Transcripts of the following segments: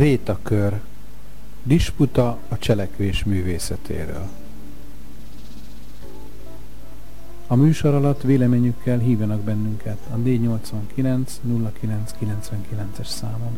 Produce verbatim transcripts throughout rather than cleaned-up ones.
Krétakör. Disputa a cselekvés művészetéről. A műsor alatt véleményükkel hívjanak bennünket a D nyolcvankilenc nulla kilenc kilencvenkilences számon.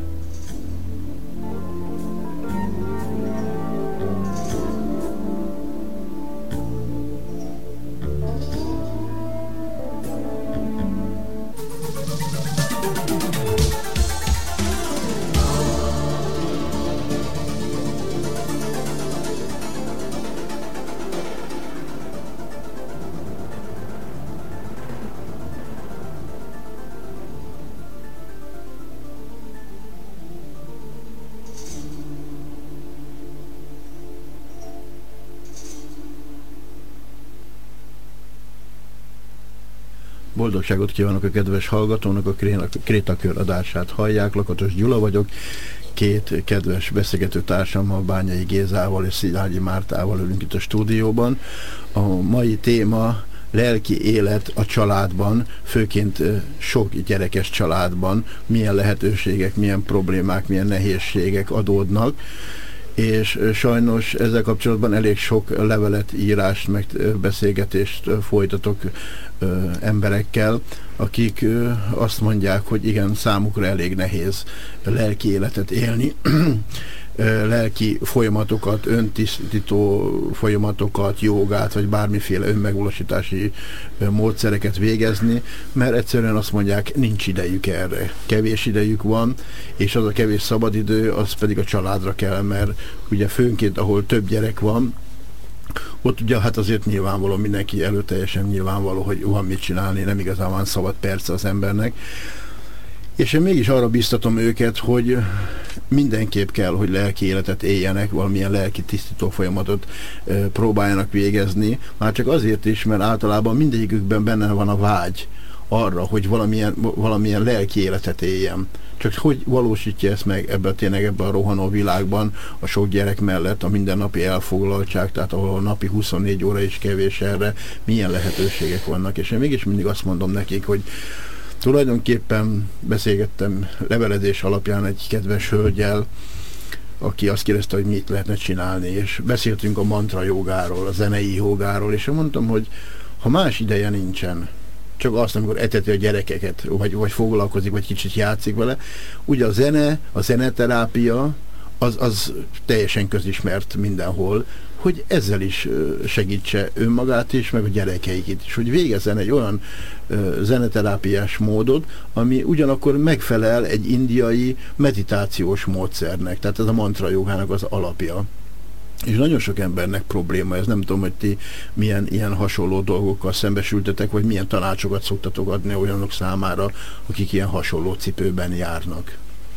Boldogságot kívánok a kedves hallgatónak, a Krétakör adását hallják. Lakatos Gyula vagyok, két kedves beszélgető társammal, Bányai Gézával és Szilágyi Mártával ülünk itt a stúdióban. A mai téma lelki élet a családban, főként sok gyerekes családban, milyen lehetőségek, milyen problémák, milyen nehézségek adódnak, és sajnos ezzel kapcsolatban elég sok levelet, írást, meg beszélgetést folytatok ö, emberekkel, akik ö, azt mondják, hogy igen, számukra elég nehéz lelki életet élni, lelki folyamatokat, öntisztító folyamatokat, jogát, vagy bármiféle önmegvalósítási módszereket végezni, mert egyszerűen azt mondják, nincs idejük erre. Kevés idejük van, és az a kevés szabadidő, az pedig a családra kell, mert ugye főnként, ahol több gyerek van, ott ugye hát azért nyilvánvaló, mindenki előtt teljesen nyilvánvaló, hogy van mit csinálni, nem igazán van szabad perce az embernek. És én mégis arra biztatom őket, hogy mindenképp kell, hogy lelki életet éljenek, valamilyen lelki tisztító folyamatot e, próbáljanak végezni. Már csak azért is, mert általában mindegyikükben benne van a vágy arra, hogy valamilyen, valamilyen lelki életet éljen. Csak hogy valósítja ezt meg ebben tényleg ebben a rohanó világban, a sok gyerek mellett, a mindennapi elfoglaltság, tehát ahol napi huszonnégy óra is kevés erre, milyen lehetőségek vannak. És én mégis mindig azt mondom nekik, hogy tulajdonképpen beszélgettem levelezés alapján egy kedves hölgyel, aki azt kérdezte, hogy mit lehetne csinálni, és beszéltünk a mantra jogáról, a zenei jogáról, és mondtam, hogy ha más ideje nincsen, csak azt, amikor eteti a gyerekeket, vagy, vagy foglalkozik, vagy kicsit játszik vele, ugye a zene, a zeneterápia, az, az teljesen közismert mindenhol, hogy ezzel is segítse önmagát is, meg a gyerekeiket is, hogy végezzen egy olyan uh, zeneterápiás módot, ami ugyanakkor megfelel egy indiai meditációs módszernek, tehát ez a mantra jogának az alapja. És nagyon sok embernek probléma ez, nem tudom, hogy ti milyen ilyen hasonló dolgokkal szembesültetek, vagy milyen tanácsokat szoktatok adni olyanok számára, akik ilyen hasonló cipőben járnak.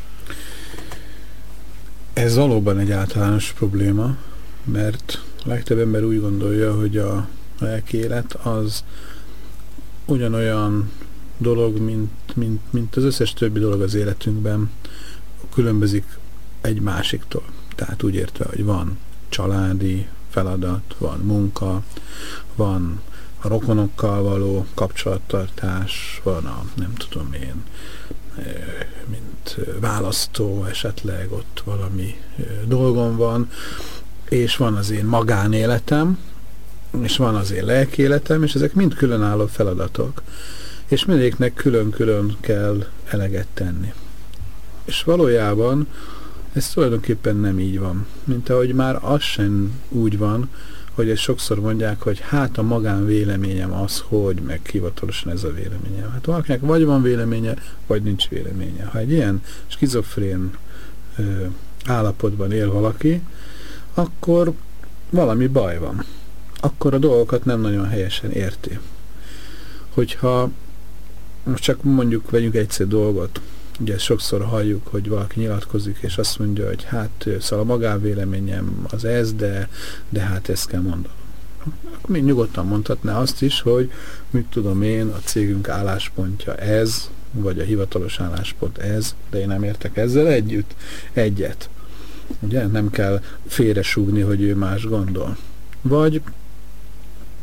Ez valóban egy általános probléma, mert a legtöbb ember úgy gondolja, hogy a lelki élet az ugyanolyan dolog, mint, mint, mint az összes többi dolog az életünkben, különbözik egy másiktól. Tehát úgy értve, hogy van családi feladat, van munka, van a rokonokkal való kapcsolattartás, van a, nem tudom én, mint választó esetleg ott valami dolgom van, és van az én magánéletem, és van az én lelkiéletem, és ezek mind különálló feladatok, és mindegyiknek külön-külön kell eleget tenni. És valójában ez tulajdonképpen nem így van, mint ahogy már az sem úgy van, hogy ezt sokszor mondják, hogy hát a magánvéleményem az, hogy meg hivatalosan ez a véleményem. Hát valakinek vagy van véleménye, vagy nincs véleménye. Ha egy ilyen skizofrén ö, állapotban él valaki, akkor valami baj van. Akkor a dolgokat nem nagyon helyesen érti. Hogyha most csak mondjuk vegyünk egyszer dolgot, ugye sokszor halljuk, hogy valaki nyilatkozik, és azt mondja, hogy hát szóval a magánvéleményem az ez, de, de hát ezt kell mondanom. Akkor még nyugodtan mondhatná azt is, hogy mit tudom én, a cégünk álláspontja ez, vagy a hivatalos álláspont ez, de én nem értek ezzel együtt, egyet. Ugye? Nem kell félresúgni, hogy ő más gondol. Vagy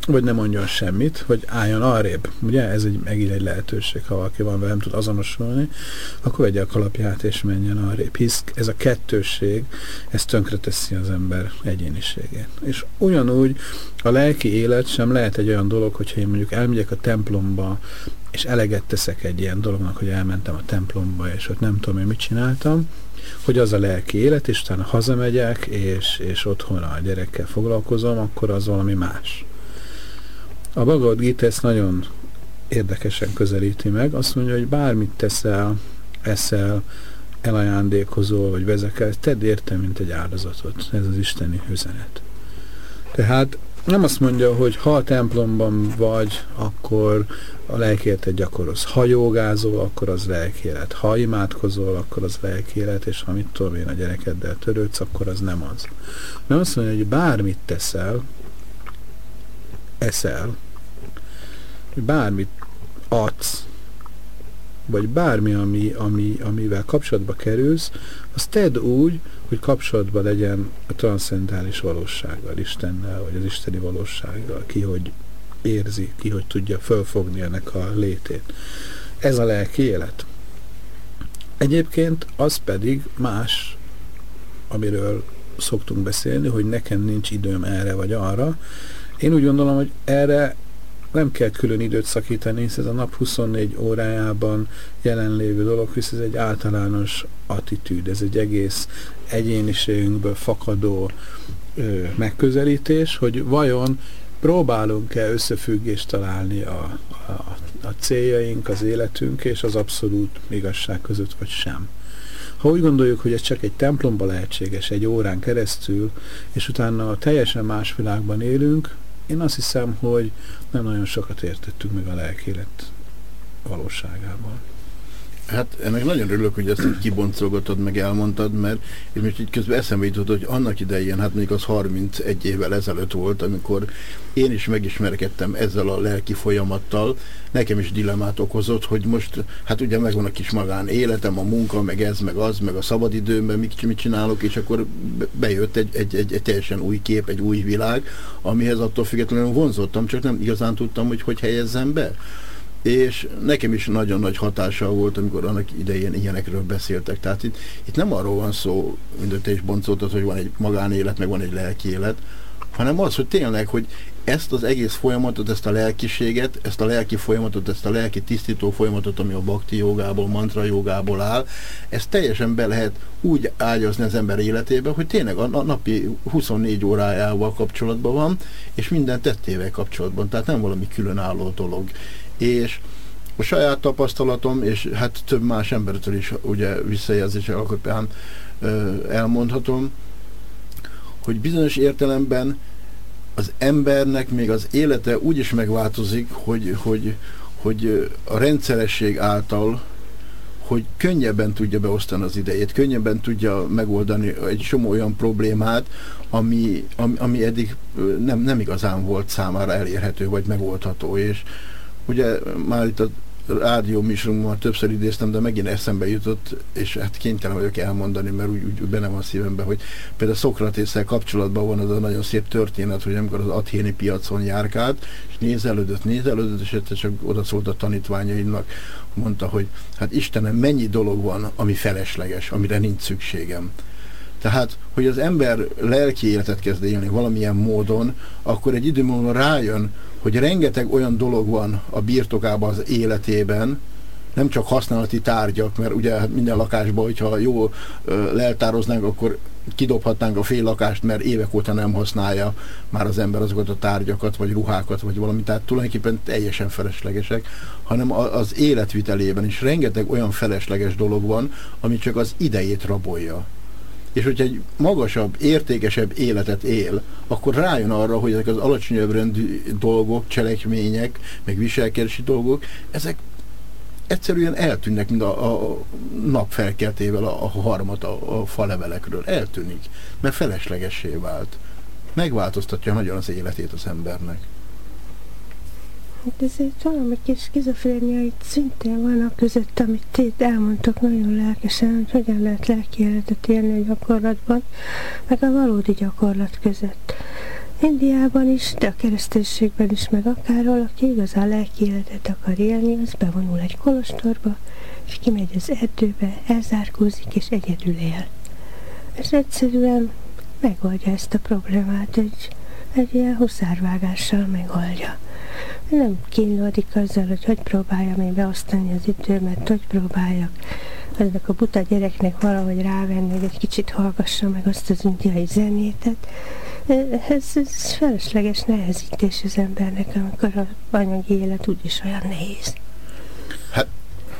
vagy ne mondjon semmit, vagy álljon arrébb. Ugye ez egy, megint egy lehetőség, ha valaki van velem tud azonosulni, akkor vegye a kalapját és menjen arrébb. Hisz ez a kettősség, ez tönkreteszi az ember egyéniségét. És ugyanúgy a lelki élet sem lehet egy olyan dolog, hogyha én mondjuk elmegyek a templomba, és eleget teszek egy ilyen dolognak, hogy elmentem a templomba, és ott nem tudom én mit csináltam, hogy az a lelki élet, és utána hazamegyek, és, és otthon a gyerekkel foglalkozom, akkor az valami más. A Bhagavad Gita ezt nagyon érdekesen közelíti meg. Azt mondja, hogy bármit teszel, eszel, elajándékozol, vagy vezekel, tedd érte, mint egy áldozatot. Ez az isteni üzenet. Tehát nem azt mondja, hogy ha a templomban vagy, akkor a lelkiéletet gyakorolsz. Ha jogázol, akkor az lelkiélet. Ha imádkozol, akkor az lelkiélet, és ha mit tudom én a gyerekeddel törődsz, akkor az nem az. Nem azt mondja, hogy bármit teszel, eszel, bármit adsz, vagy bármi, ami, ami, amivel kapcsolatba kerülsz, azt tedd úgy, hogy kapcsolatban legyen a transzcendentális valósággal, Istennel, vagy az isteni valósággal, ki hogy érzi, ki hogy tudja fölfogni ennek a létét. Ez a lelki élet. Egyébként az pedig más, amiről szoktunk beszélni, hogy nekem nincs időm erre vagy arra. Én úgy gondolom, hogy erre nem kell külön időt szakítani, hisz ez a nap huszonnégy órájában jelenlévő dolog, hisz ez egy általános attitűd, ez egy egész egyéniségünkből fakadó ö, megközelítés, hogy vajon próbálunk-e összefüggést találni a, a, a céljaink, az életünk és az abszolút igazság között, vagy sem. Ha úgy gondoljuk, hogy ez csak egy templomba lehetséges, egy órán keresztül, és utána teljesen más világban élünk, én azt hiszem, hogy nem nagyon sokat értettünk meg a lelkélet valóságában. Hát ennek nagyon örülök, hogy ezt kiboncolgatod, meg elmondtad, mert és most így közben eszembe jutott, hogy annak idején, hát mondjuk az harmincegy évvel ezelőtt volt, amikor én is megismerkedtem ezzel a lelki folyamattal, nekem is dilemmát okozott, hogy most, hát ugye megvan a kis magán életem, a munka, meg ez, meg az, meg a szabadidőmben mit, mit csinálok, és akkor bejött egy, egy, egy, egy teljesen új kép, egy új világ, amihez attól függetlenül vonzottam, csak nem igazán tudtam, hogy hogy helyezzem be. És nekem is nagyon nagy hatással volt, amikor annak idején ilyenekről beszéltek. Tehát itt, itt nem arról van szó, mint te is boncoltad, hogy van egy magánélet, meg van egy lelki élet, hanem az, hogy tényleg, hogy ezt az egész folyamatot, ezt a lelkiséget, ezt a lelki folyamatot, ezt a lelki tisztító folyamatot, ami a bhakti jogából, mantra jogából áll, ezt teljesen be lehet úgy ágyazni az ember életébe, hogy tényleg a napi huszonnégy órájával kapcsolatban van, és minden tettével kapcsolatban, tehát nem valami különálló dolog. És a saját tapasztalatom, és hát több más embertől is ugye visszajelzés alapján elmondhatom, hogy bizonyos értelemben az embernek még az élete úgy is megváltozik, hogy, hogy, hogy a rendszeresség által, hogy könnyebben tudja beosztani az idejét, könnyebben tudja megoldani egy csomó olyan problémát, ami, ami, ami eddig nem, nem igazán volt számára elérhető vagy megoldható. És ugye már itt a rádió műsorunkban többször idéztem, de megint eszembe jutott, és hát kénytelen vagyok elmondani, mert úgy, úgy benne van a szívemben, hogy például Szokratésszel kapcsolatban van az a nagyon szép történet, hogy amikor az athéni piacon járkált, és nézelődött, nézelődött, és egyszer csak odaszólt a tanítványainak, mondta, hogy hát Istenem, mennyi dolog van, ami felesleges, amire nincs szükségem. Tehát, hogy az ember lelki életet kezd élni valamilyen módon, akkor egy idő múlva rájön, hogy rengeteg olyan dolog van a birtokában, az életében, nem csak használati tárgyak, mert ugye hát minden lakásban, hogyha jól leltároznánk, akkor kidobhatnánk a fél lakást, mert évek óta nem használja már az ember azokat a tárgyakat, vagy ruhákat, vagy valami, tehát tulajdonképpen teljesen feleslegesek, hanem az életvitelében is rengeteg olyan felesleges dolog van, ami csak az idejét rabolja. És hogyha egy magasabb, értékesebb életet él, akkor rájön arra, hogy ezek az alacsonyabb rendű dolgok, cselekmények, meg viselkedési dolgok, ezek egyszerűen eltűnnek, mint a, a nap felkeltével a, a harmat a, a falevelekről. Eltűnik, mert feleslegessé vált. Megváltoztatja nagyon az életét az embernek. Hát ezért valami kis skizofrénia itt szintén van a között, amit itt elmondtok nagyon lelkesen, hogy hogyan lehet lelki életet élni a gyakorlatban, meg a valódi gyakorlat között. Indiában is, de a kereszténységben is, meg akárhol, aki igazán lelki életet akar élni, az bevonul egy kolostorba, és kimegy az erdőbe, elzárkózik, és egyedül él. Ez egyszerűen megoldja ezt a problémát, egy, egy ilyen huszárvágással megoldja. Nem kínlódik azzal, hogy hogy próbáljam én beosztani az időmet, hogy próbáljak aznak a buta gyereknek valahogy rávenni, hogy egy kicsit hallgassa meg azt az indiai zenétet. Ez, ez felesleges nehezítés az embernek, amikor az anyagi élet úgyis olyan nehéz. Hát,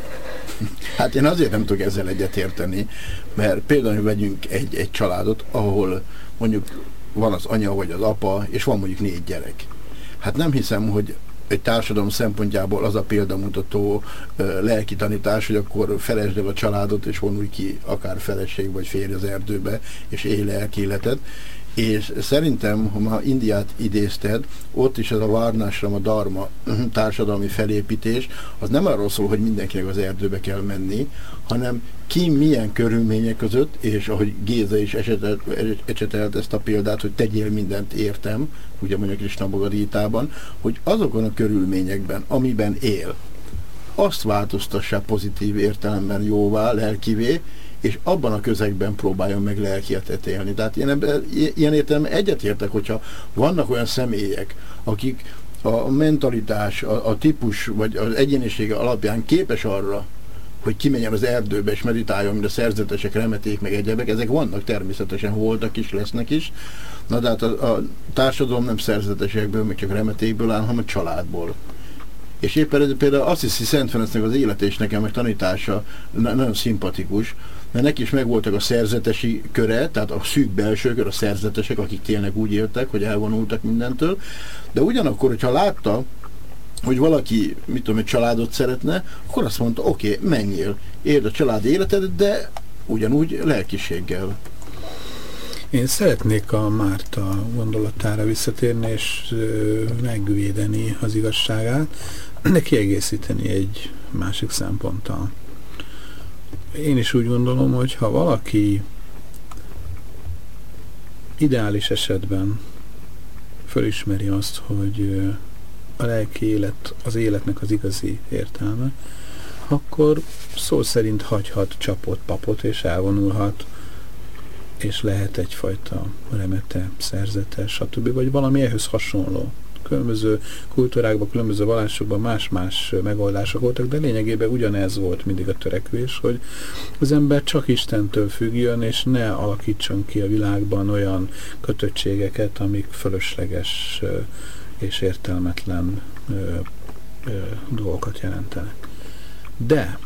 hát én azért nem tudok ezzel egyetérteni, mert például vegyünk egy, egy családot, ahol mondjuk van az anya vagy az apa, és van mondjuk négy gyerek. Hát nem hiszem, hogy egy társadalom szempontjából az a példamutató uh, lelki tanítás, hogy akkor felesd el a családot, és vonulj ki akár feleség vagy férj az erdőbe, és élj lelki életet. És szerintem, ha már Indiát idézted, ott is ez a várnásra, a dharma társadalmi felépítés, az nem arról szól, hogy mindenkinek az erdőbe kell menni, hanem ki milyen körülmények között, és ahogy Géza is esetelt, esetelt ezt a példát, hogy tegyél mindent értem, ugye mondja Krisna Bhagavad Gítában, hogy azokon a körülményekben, amiben él, azt változtassák pozitív értelemben jóvá, lelkivé, és abban a közegben próbáljon meg lelkiatet élni. Tehát én ebben, ilyen értelemben egyetértek, hogyha vannak olyan személyek, akik a mentalitás, a, a típus, vagy az egyénisége alapján képes arra, hogy kimenjen az erdőbe és meditáljon, mint a szerzetesek, remeték, meg egyebek, ezek vannak, természetesen voltak is, lesznek is. Na de hát a, a társadalom nem szerzetesekből, meg csak remetékből áll, hanem a családból. És éppen ez, például azt hiszi Szent Ferencnek az élete és nekem meg tanítása nagyon szimpatikus, mert neki is megvoltak a szerzetesi köre, tehát a szűk belső kör, a szerzetesek, akik tényleg úgy éltek, hogy elvonultak mindentől, de ugyanakkor, hogyha látta, hogy valaki, mit tudom, egy családot szeretne, akkor azt mondta, oké, okay, menjél, éld a családi életedet, de ugyanúgy lelkiséggel. Én szeretnék a Márta gondolatára visszatérni, és megvédeni az igazságát, de kiegészíteni egy másik szemponttal. Én is úgy gondolom, hogy ha valaki ideális esetben fölismeri azt, hogy a lelki élet az életnek az igazi értelme, akkor szó szerint hagyhat csapot, papot, és elvonulhat, és lehet egyfajta remete, szerzetes, stb. Vagy valami ehhez hasonló. Különböző kultúrákban, különböző vallásokban más-más megoldások voltak, de lényegében ugyanez volt mindig a törekvés, hogy az ember csak Istentől függjön, és ne alakítson ki a világban olyan kötöttségeket, amik fölösleges és értelmetlen ö, ö, dolgokat jelentenek. De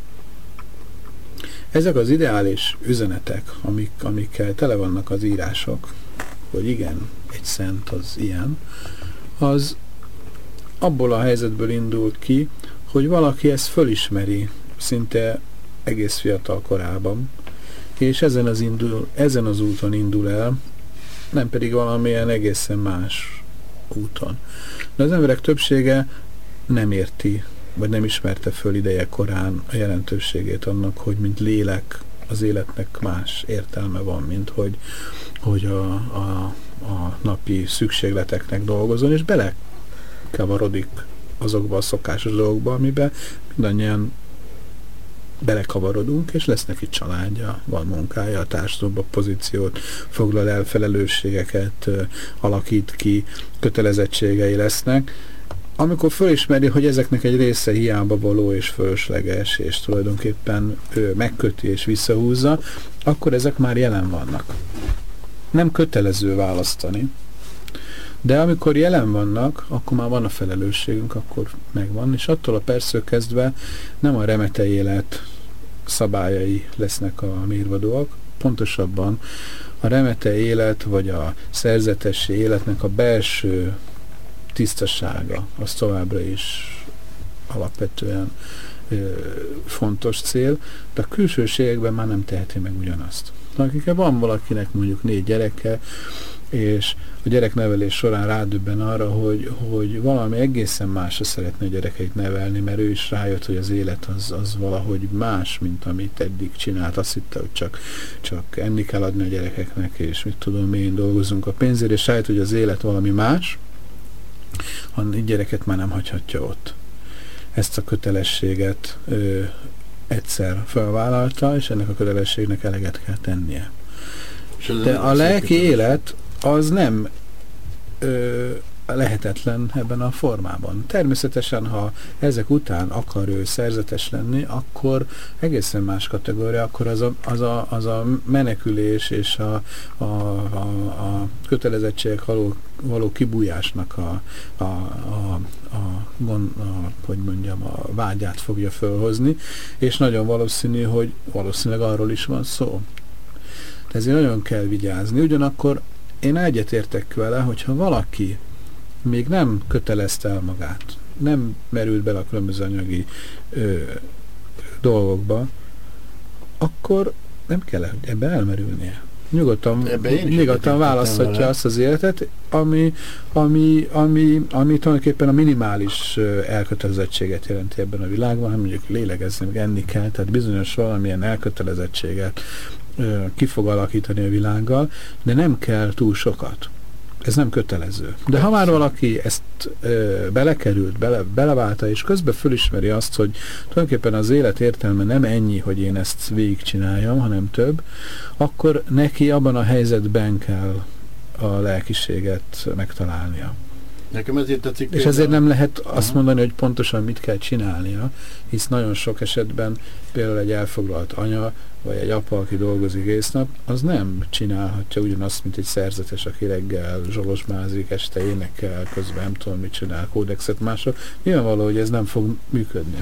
ezek az ideális üzenetek, amik, amikkel tele vannak az írások, hogy igen, egy szent az ilyen, az abból a helyzetből indult ki, hogy valaki ezt fölismeri szinte egész fiatal korában, és ezen az, indul, ezen az úton indul el, nem pedig valamilyen egészen más úton. De az emberek többsége nem érti, vagy nem ismerte föl ideje korán a jelentőségét annak, hogy mint lélek az életnek más értelme van, mint hogy, hogy a, a, a napi szükségleteknek dolgozon, és belekavarodik azokba a szokásos dolgokba, amiben mindannyian belekavarodunk, és lesz neki családja, van munkája, a társadalomban pozíciót foglal el, felelősségeket alakít ki, kötelezettségei lesznek. Amikor fölismeri, hogy ezeknek egy része hiába való és fölösleges, és tulajdonképpen ő megköti és visszahúzza, akkor ezek már jelen vannak. Nem kötelező választani, de amikor jelen vannak, akkor már van a felelősségünk, akkor megvan, és attól a perctől kezdve nem a remete élet szabályai lesznek a mérvadóak, pontosabban a remete élet, vagy a szerzetesi életnek a belső tisztasága, az továbbra is alapvetően ö, fontos cél, de a külsőségekben már nem teheti meg ugyanazt. Akikkel van valakinek mondjuk négy gyereke, és a gyereknevelés során rádöbben arra, hogy, hogy valami egészen másra szeretne a gyerekeit nevelni, mert ő is rájött, hogy az élet az, az valahogy más, mint amit eddig csinált. Azt hitte, hogy csak, csak enni kell adni a gyerekeknek, és mit tudom én, dolgozunk a pénzért, és rájött, hogy az élet valami más, a gyereket már nem hagyhatja ott. Ezt a kötelességet ö, egyszer felvállalta, és ennek a kötelességnek eleget kell tennie. De a lelki élet az nem ö, lehetetlen ebben a formában. Természetesen, ha ezek után akar ő szerzetes lenni, akkor egészen más kategória, akkor az a, az a, az a menekülés és a, a, a, a kötelezettségek való, való kibújásnak a, a, a, a, gond, a, hogy mondjam, a vágyát fogja fölhozni, és nagyon valószínű, hogy valószínűleg arról is van szó. De ezért nagyon kell vigyázni. Ugyanakkor én egyetértek vele, hogyha valaki még nem kötelezte el magát, nem merült bele a különböző anyagi ö, dolgokba, akkor nem kell ebbe elmerülnie. Nyugodtan, nyugodtan választhatja azt az életet, ami, ami, ami, ami tulajdonképpen a minimális elkötelezettséget jelenti ebben a világban, hanem mondjuk lélegezni, meg enni kell, tehát bizonyos valamilyen elkötelezettséget ö, ki fog alakítani a világgal, de nem kell túl sokat. Ez nem kötelező. De ha már valaki ezt ö, belekerült, bele, beleválta, és közben fölismeri azt, hogy tulajdonképpen az élet értelme nem ennyi, hogy én ezt végigcsináljam, hanem több, akkor neki abban a helyzetben kell a lelkiséget megtalálnia. Nekem ezért tetszik. És ezért nem lehet azt mondani, hogy pontosan mit kell csinálnia, hisz nagyon sok esetben például egy elfoglalt anya, vagy egy apa, aki dolgozik egész nap, az nem csinálhatja ugyanazt, mint egy szerzetes, aki reggel zsolosmázik, este énekel, közben nem tudom, mit csinál, kódexet mások. Nyilvánvaló, hogy ez nem fog működni.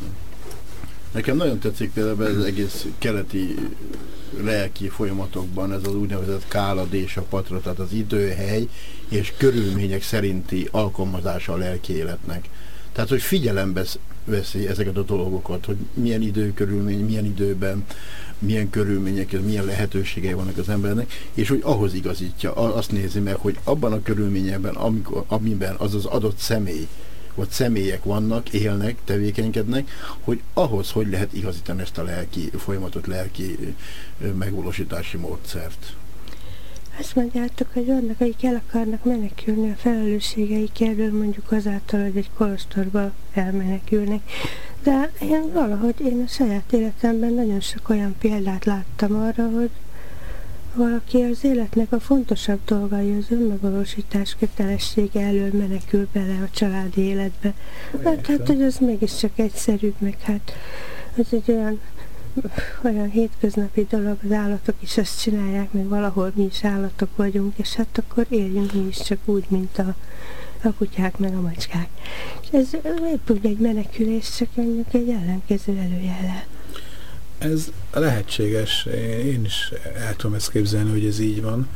Nekem nagyon tetszik például az egész keleti lelki folyamatokban ez az úgynevezett káladés a patra, tehát az idő, hely és körülmények szerinti alkalmazása a lelki életnek. Tehát, hogy figyelembe veszi ezeket a dolgokat, hogy milyen időkörülmény, milyen időben, milyen körülmények, milyen lehetőségei vannak az embernek, és hogy ahhoz igazítja, azt nézi meg, hogy abban a körülményekben, amikor, amiben az az adott személy, vagy személyek vannak, élnek, tevékenykednek, hogy ahhoz hogy lehet igazítani ezt a lelki folyamatot, lelki megvalósítási módszert. Azt mondjátok, hogy vannak, akik el akarnak menekülni a felelősségeik elől, mondjuk azáltal, hogy egy kolostorba elmenekülnek. De én valahogy én a saját életemben nagyon sok olyan példát láttam arra, hogy valaki az életnek a fontosabb dolgai, az önmegvalósítás kötelessége elől menekül bele a családi életbe. Hát, hát hogy az mégiscsak egyszerűbb, meg hát ez egy olyan, olyan hétköznapi dolog, az állatok is ezt csinálják, meg valahol mi is állatok vagyunk, és hát akkor éljünk mi is csak úgy, mint a, a kutyák, meg a macskák. És ez épp úgy egy menekülés, csak mondjuk egy ellenkező előjellel. Ez lehetséges, én is el tudom ezt képzelni, hogy ez így van.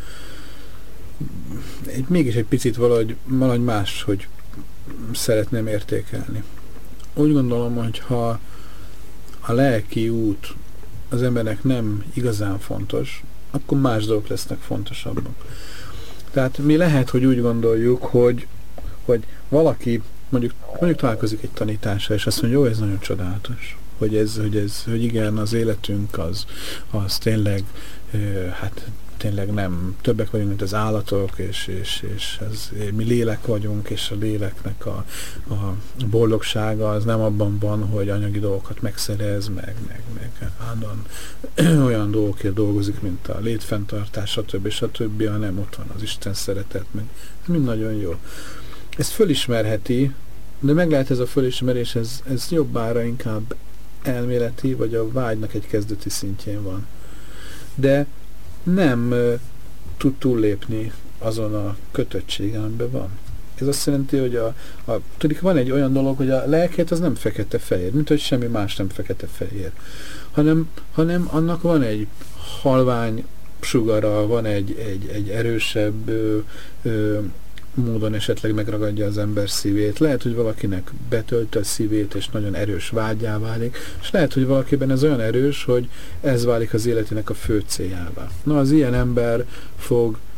Egy, mégis egy picit valahogy, valahogy más, hogy szeretném értékelni. Úgy gondolom, hogy ha a lelki út az embernek nem igazán fontos, akkor más dolgok lesznek fontosabbak. Tehát mi lehet, hogy úgy gondoljuk, hogy, hogy valaki mondjuk, mondjuk találkozik egy tanítással, és azt mondja, jó, ez nagyon csodálatos. Hogy ez, hogy ez, hogy igen, az életünk az, az tényleg, hát tényleg nem többek vagyunk, mint az állatok, és, és, és ez, mi lélek vagyunk, és a léleknek a, a boldogsága az nem abban van, hogy anyagi dolgokat megszerez, meg, meg, meg állandóan olyan dolgokért dolgozik, mint a létfenntartás, stb. stb., hanem ott van az Isten szeretet, meg ez mind nagyon jó. Ezt fölismerheti, de meg lehet ez a fölismerés, ez, ez jobbára inkább elméleti, vagy a vágynak egy kezdeti szintjén van. De nem uh, tud túllépni azon a kötöttségen, amiben van. Ez azt jelenti, hogy a, a, tudik, van egy olyan dolog, hogy a lelket az nem fekete-fehér, mint hogy semmi más nem fekete-fehér, hanem, hanem annak van egy halvány sugara, van egy, egy, egy erősebb ö, ö, módon esetleg megragadja az ember szívét. Lehet, hogy valakinek betölti a szívét, és nagyon erős vágyá válik, és lehet, hogy valakiben ez olyan erős, hogy ez válik az életének a fő céljává. Na, az ilyen ember fog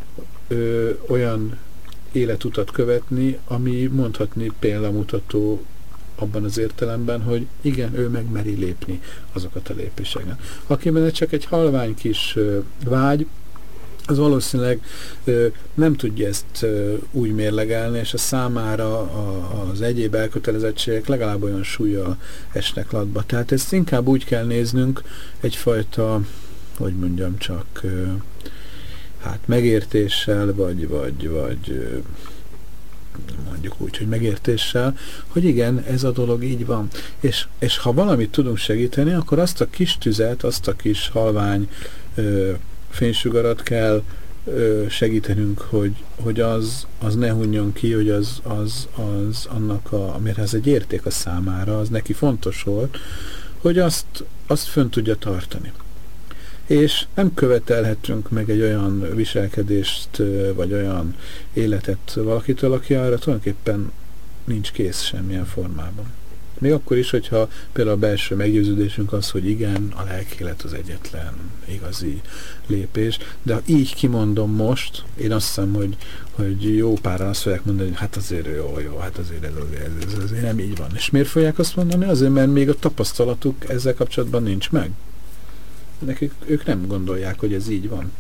ö, olyan életutat követni, ami mondhatni példamutató abban az értelemben, hogy igen, ő megmeri lépni azokat a lépéseket. Akiben csak egy halvány kis ö, vágy, az valószínűleg ö, nem tudja ezt ö, úgy mérlegelni, és a számára a, az egyéb elkötelezettségek legalább olyan súlya esnek latba. Tehát ezt inkább úgy kell néznünk, egyfajta, hogy mondjam csak, ö, hát megértéssel, vagy, vagy, vagy ö, mondjuk úgy, hogy megértéssel, hogy igen, ez a dolog így van. És, és ha valamit tudunk segíteni, akkor azt a kis tüzet, azt a kis halvány ö, fénysugarat kell ö, segítenünk, hogy, hogy az, az ne hunjon ki, hogy az, az, az annak, a, amire ez egy érték a számára, az neki fontos volt, hogy azt, azt fönn tudja tartani. És nem követelhetünk meg egy olyan viselkedést, vagy olyan életet valakitől, aki arra tulajdonképpen nincs kész semmilyen formában. Még akkor is, hogyha például a belső meggyőződésünk az, hogy igen, a lelkélet az egyetlen igazi lépés, de ha így kimondom most, én azt hiszem, hogy, hogy jó páran azt fogják mondani, hogy hát azért jó, jó, hát azért ez, ez, ez azért nem így van. És miért fogják azt mondani? Azért, mert még a tapasztalatuk ezzel kapcsolatban nincs meg. Nekik, ők nem gondolják, hogy ez így van.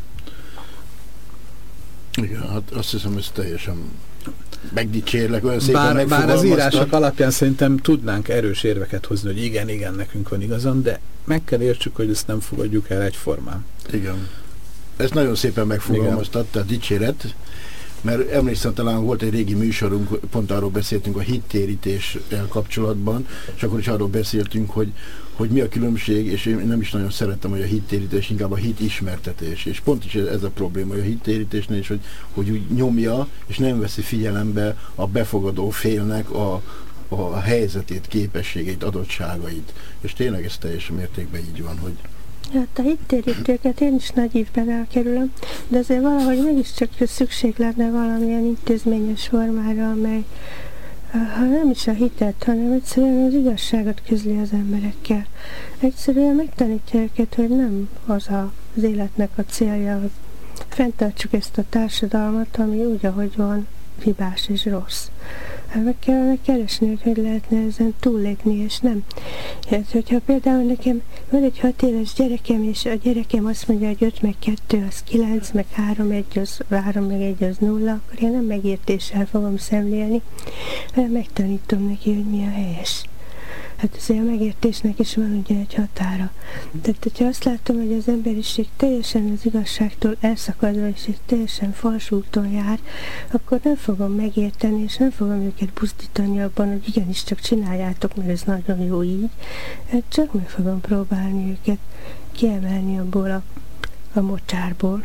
Igen, hát azt hiszem, ez teljesen megdicsérlek, olyan szépen bár, megfogalmaztak. bár az írások alapján szerintem tudnánk erős érveket hozni, hogy igen, igen, nekünk van igazam, de meg kell értsük, hogy ezt nem fogadjuk el egyformán. Igen. Ezt nagyon szépen megfogalmaztat, tehát dicséret, mert emlékszem, talán volt egy régi műsorunk, pont arról beszéltünk a hittérítéssel kapcsolatban, és akkor is arról beszéltünk, hogy, hogy mi a különbség, és én nem is nagyon szerettem, hogy a hittérítés, inkább a hitismertetés. És pont is ez a probléma, hogy a hittérítésnél is, hogy, hogy úgy nyomja, és nem veszi figyelembe a befogadó félnek a, a helyzetét, képességeit, adottságait. És tényleg ez teljes mértékben így van, hogy Hát a hittérítőket én is nagy évben elkerülöm, de azért valahogy mégiscsak szükség lenne valamilyen intézményes formára, amely ha nem is a hitet, hanem egyszerűen az igazságot közli az emberekkel. Egyszerűen megtanítja őket, hogy nem az a, az életnek a célja, hogy fenntartsuk ezt a társadalmat, ami úgy, ahogy van, hibás és rossz. Meg kellene keresni, hogy hogy lehetne ezen túllépni, és nem. Hát, hogyha például nekem van egy hat éves gyerekem, és a gyerekem azt mondja, hogy öt meg kettő az kilenc, meg három egy az, három meg egy az nulla, akkor én nem megértéssel fogom szemlélni, hanem megtanítom neki, hogy mi a helyes. Hát azért a megértésnek is van ugye egy határa. Tehát, hogyha azt látom, hogy az emberiség teljesen az igazságtól elszakadva, és egy teljesen fals úton jár, akkor nem fogom megérteni, és nem fogom őket buzdítani abban, hogy igenis csak csináljátok, mert ez nagyon jó így. Hát csak meg fogom próbálni őket kiemelni abból a, a mocsárból.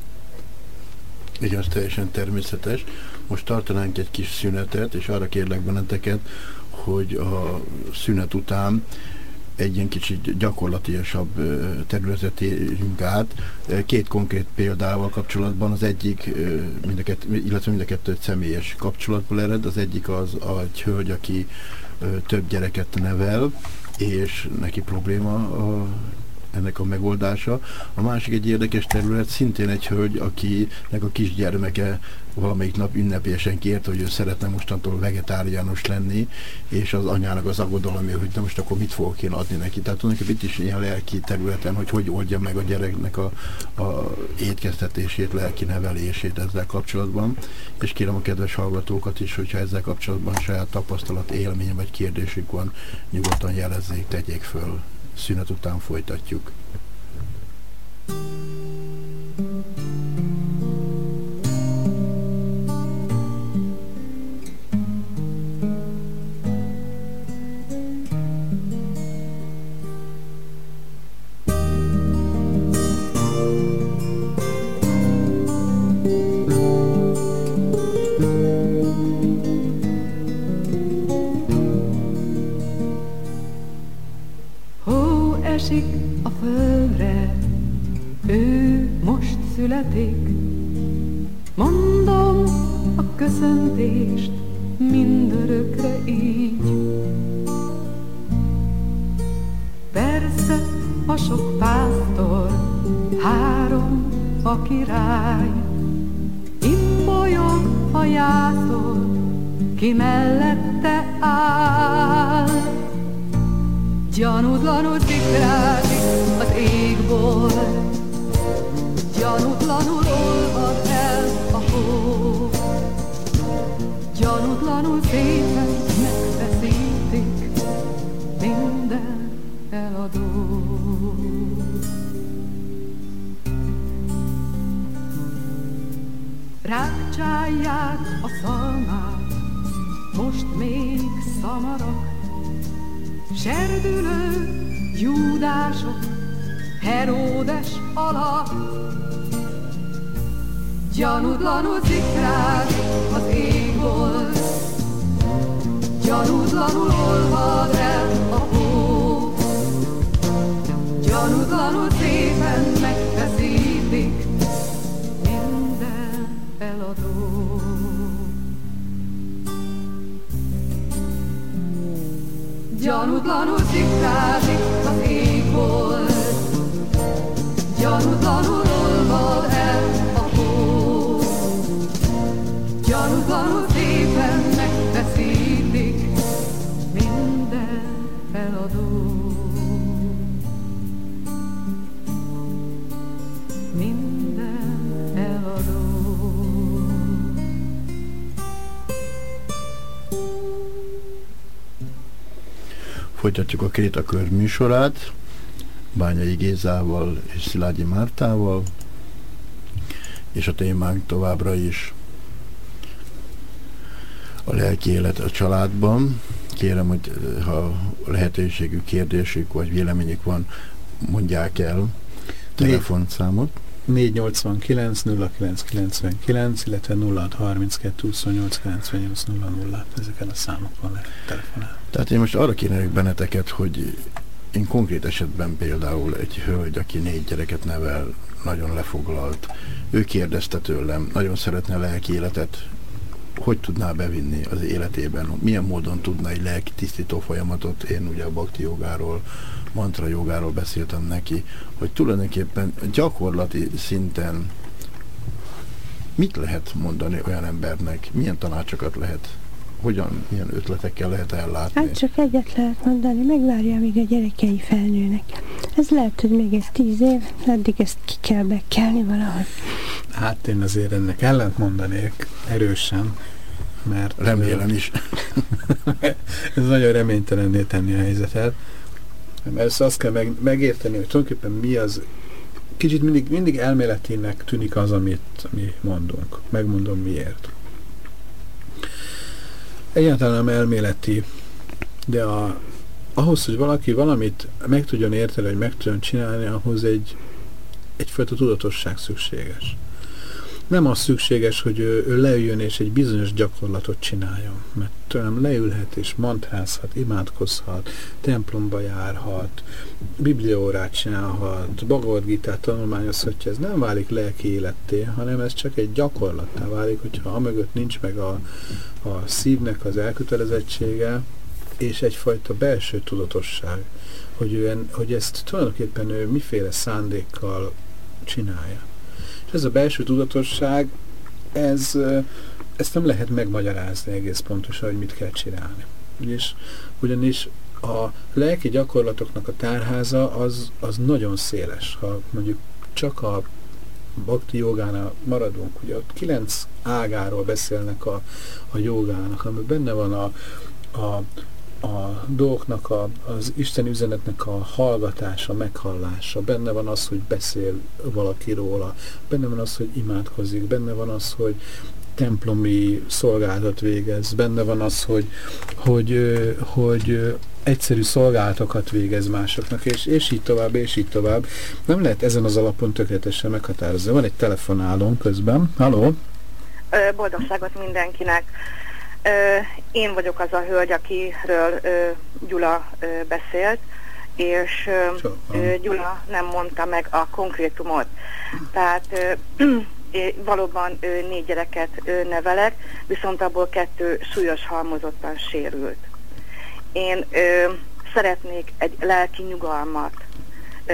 Igen, az teljesen természetes. Most tartanánk egy kis szünetet, és arra kérlek benneteket, hogy a szünet után egy ilyen kicsit gyakorlatiasabb területet érjünk át. Két konkrét példával kapcsolatban, az egyik, mind a kettő, illetve mind a kettő személyes kapcsolatból ered, az egyik az a hölgy, aki több gyereket nevel, és neki probléma a ennek a megoldása. A másik egy érdekes terület, szintén egy hölgy, akinek a kisgyermeke valamelyik nap ünnepélyesen kérte, hogy ő szeretne mostantól vegetáriánus lenni, és az anyának az aggodalmi, hogy de most akkor mit fogok én adni neki. Tehát tulajdonképpen itt is ilyen lelki területen, hogy hogy oldja meg a gyereknek a, a étkeztetését, lelki nevelését ezzel kapcsolatban. És kérem a kedves hallgatókat is, hogyha ezzel kapcsolatban saját tapasztalat, élmény vagy kérdésük van, nyugodtan jelezzék, tegyék föl. Szünet után folytatjuk. Esik a földre, ő most születik. Mondom a köszöntést mindörökre így. Persze a sok pásztor, három a király, hajától, ki mellette áll. Gyanútlanul szikrázik az égból, gyanútlanul olvad el a hó, gyanútlanul szépen megfeszítik minden eladó. Rákcsálják a szalmát, most még szamarak, serdülő Júdások Heródes alatt. Gyanútlanul szikrázik az égból, gyanútlanul olvad el a hó, gyanútlanul szépen megfeszítik minden eladó. Gyanútlanul szikrázik az égból, gyanútlanul olvad el a hó, gyanútlanul szépen megfeszítik minden eladó. Minden eladó. Folytatjuk a Krétakör műsorát Bányai Gézával és Szilágyi Mártával, és a témánk továbbra is a lelki élet a családban. Kérem, hogy ha lehetőségű kérdésük vagy véleményük van, mondják el telefonszámot. négy nyolcvankilenc nulla kilenc kilencvenkilenc, illetve nulla hat harminckettő huszonnyolc kilencvennyolc nulla nulla. Ezeken a számokon lehet telefonálni. Tehát én most arra kérnék benneteket, hogy én konkrét esetben például egy hölgy, aki négy gyereket nevel, nagyon lefoglalt, ő kérdezte tőlem, nagyon szeretne lelki életet, hogy tudná bevinni az életében, milyen módon tudna egy lelki tisztító folyamatot, én ugye a bhakti jogáról, mantra jogáról beszéltem neki, hogy tulajdonképpen gyakorlati szinten mit lehet mondani olyan embernek, milyen tanácsokat lehet, hogyan, milyen ötletekkel lehet ellátni. Hát csak egyet lehet mondani, megvárja, amíg a gyerekei felnőnek. Ez lehet, hogy még ez tíz év, addig ezt ki kell bekelni valahogy. Hát én azért ennek ellent mondanék erősen, mert... Remélem is. Ez nagyon reménytelenné tenni a helyzetet. Mert azt kell meg, megérteni, hogy tulajdonképpen mi az, kicsit mindig, mindig elméletinek tűnik az, amit mi mondunk. Megmondom miért. Egyáltalán nem elméleti, de a, ahhoz, hogy valaki valamit meg tudjon érteni, hogy meg tudjon csinálni, ahhoz egy, egyfajta tudatosság szükséges. Nem az szükséges, hogy ő, ő leüljön és egy bizonyos gyakorlatot csináljon, mert tőlem leülhet és mantrázhat, imádkozhat, templomba járhat, bibliaórát csinálhat, Bhagavad Gitát tanulmányozhatja, ez nem válik lelki életté, hanem ez csak egy gyakorlattá válik, hogyha amögött nincs meg a, a szívnek az elkötelezettsége, és egyfajta belső tudatosság, hogy, ő, hogy ezt tulajdonképpen ő miféle szándékkal csinálja. És ez a belső tudatosság, ez, ezt nem lehet megmagyarázni egész pontosan, hogy mit kell csinálni. Ugyanis, ugyanis a lelki gyakorlatoknak a tárháza az, az nagyon széles. Ha mondjuk csak a bhakti jogánál maradunk, ugye ott kilenc ágáról beszélnek a, a jogának, amiben benne van a, a a dolgoknak, a, az Isten üzenetnek a hallgatása, meghallása, benne van az, hogy beszél valaki róla, benne van az, hogy imádkozik, benne van az, hogy templomi szolgálatot végez, benne van az, hogy, hogy, hogy egyszerű szolgálatokat végez másoknak, és, és így tovább, és így tovább. Nem lehet ezen az alapon tökéletesen meghatározni. Van egy telefonálón közben. Halló? Boldogságot mindenkinek! Én vagyok az a hölgy, akiről Gyula beszélt, és Gyula nem mondta meg a konkrétumot. Tehát valóban négy gyereket nevelek, viszont abból kettő súlyos halmozottan sérült. Én szeretnék egy lelki nyugalmat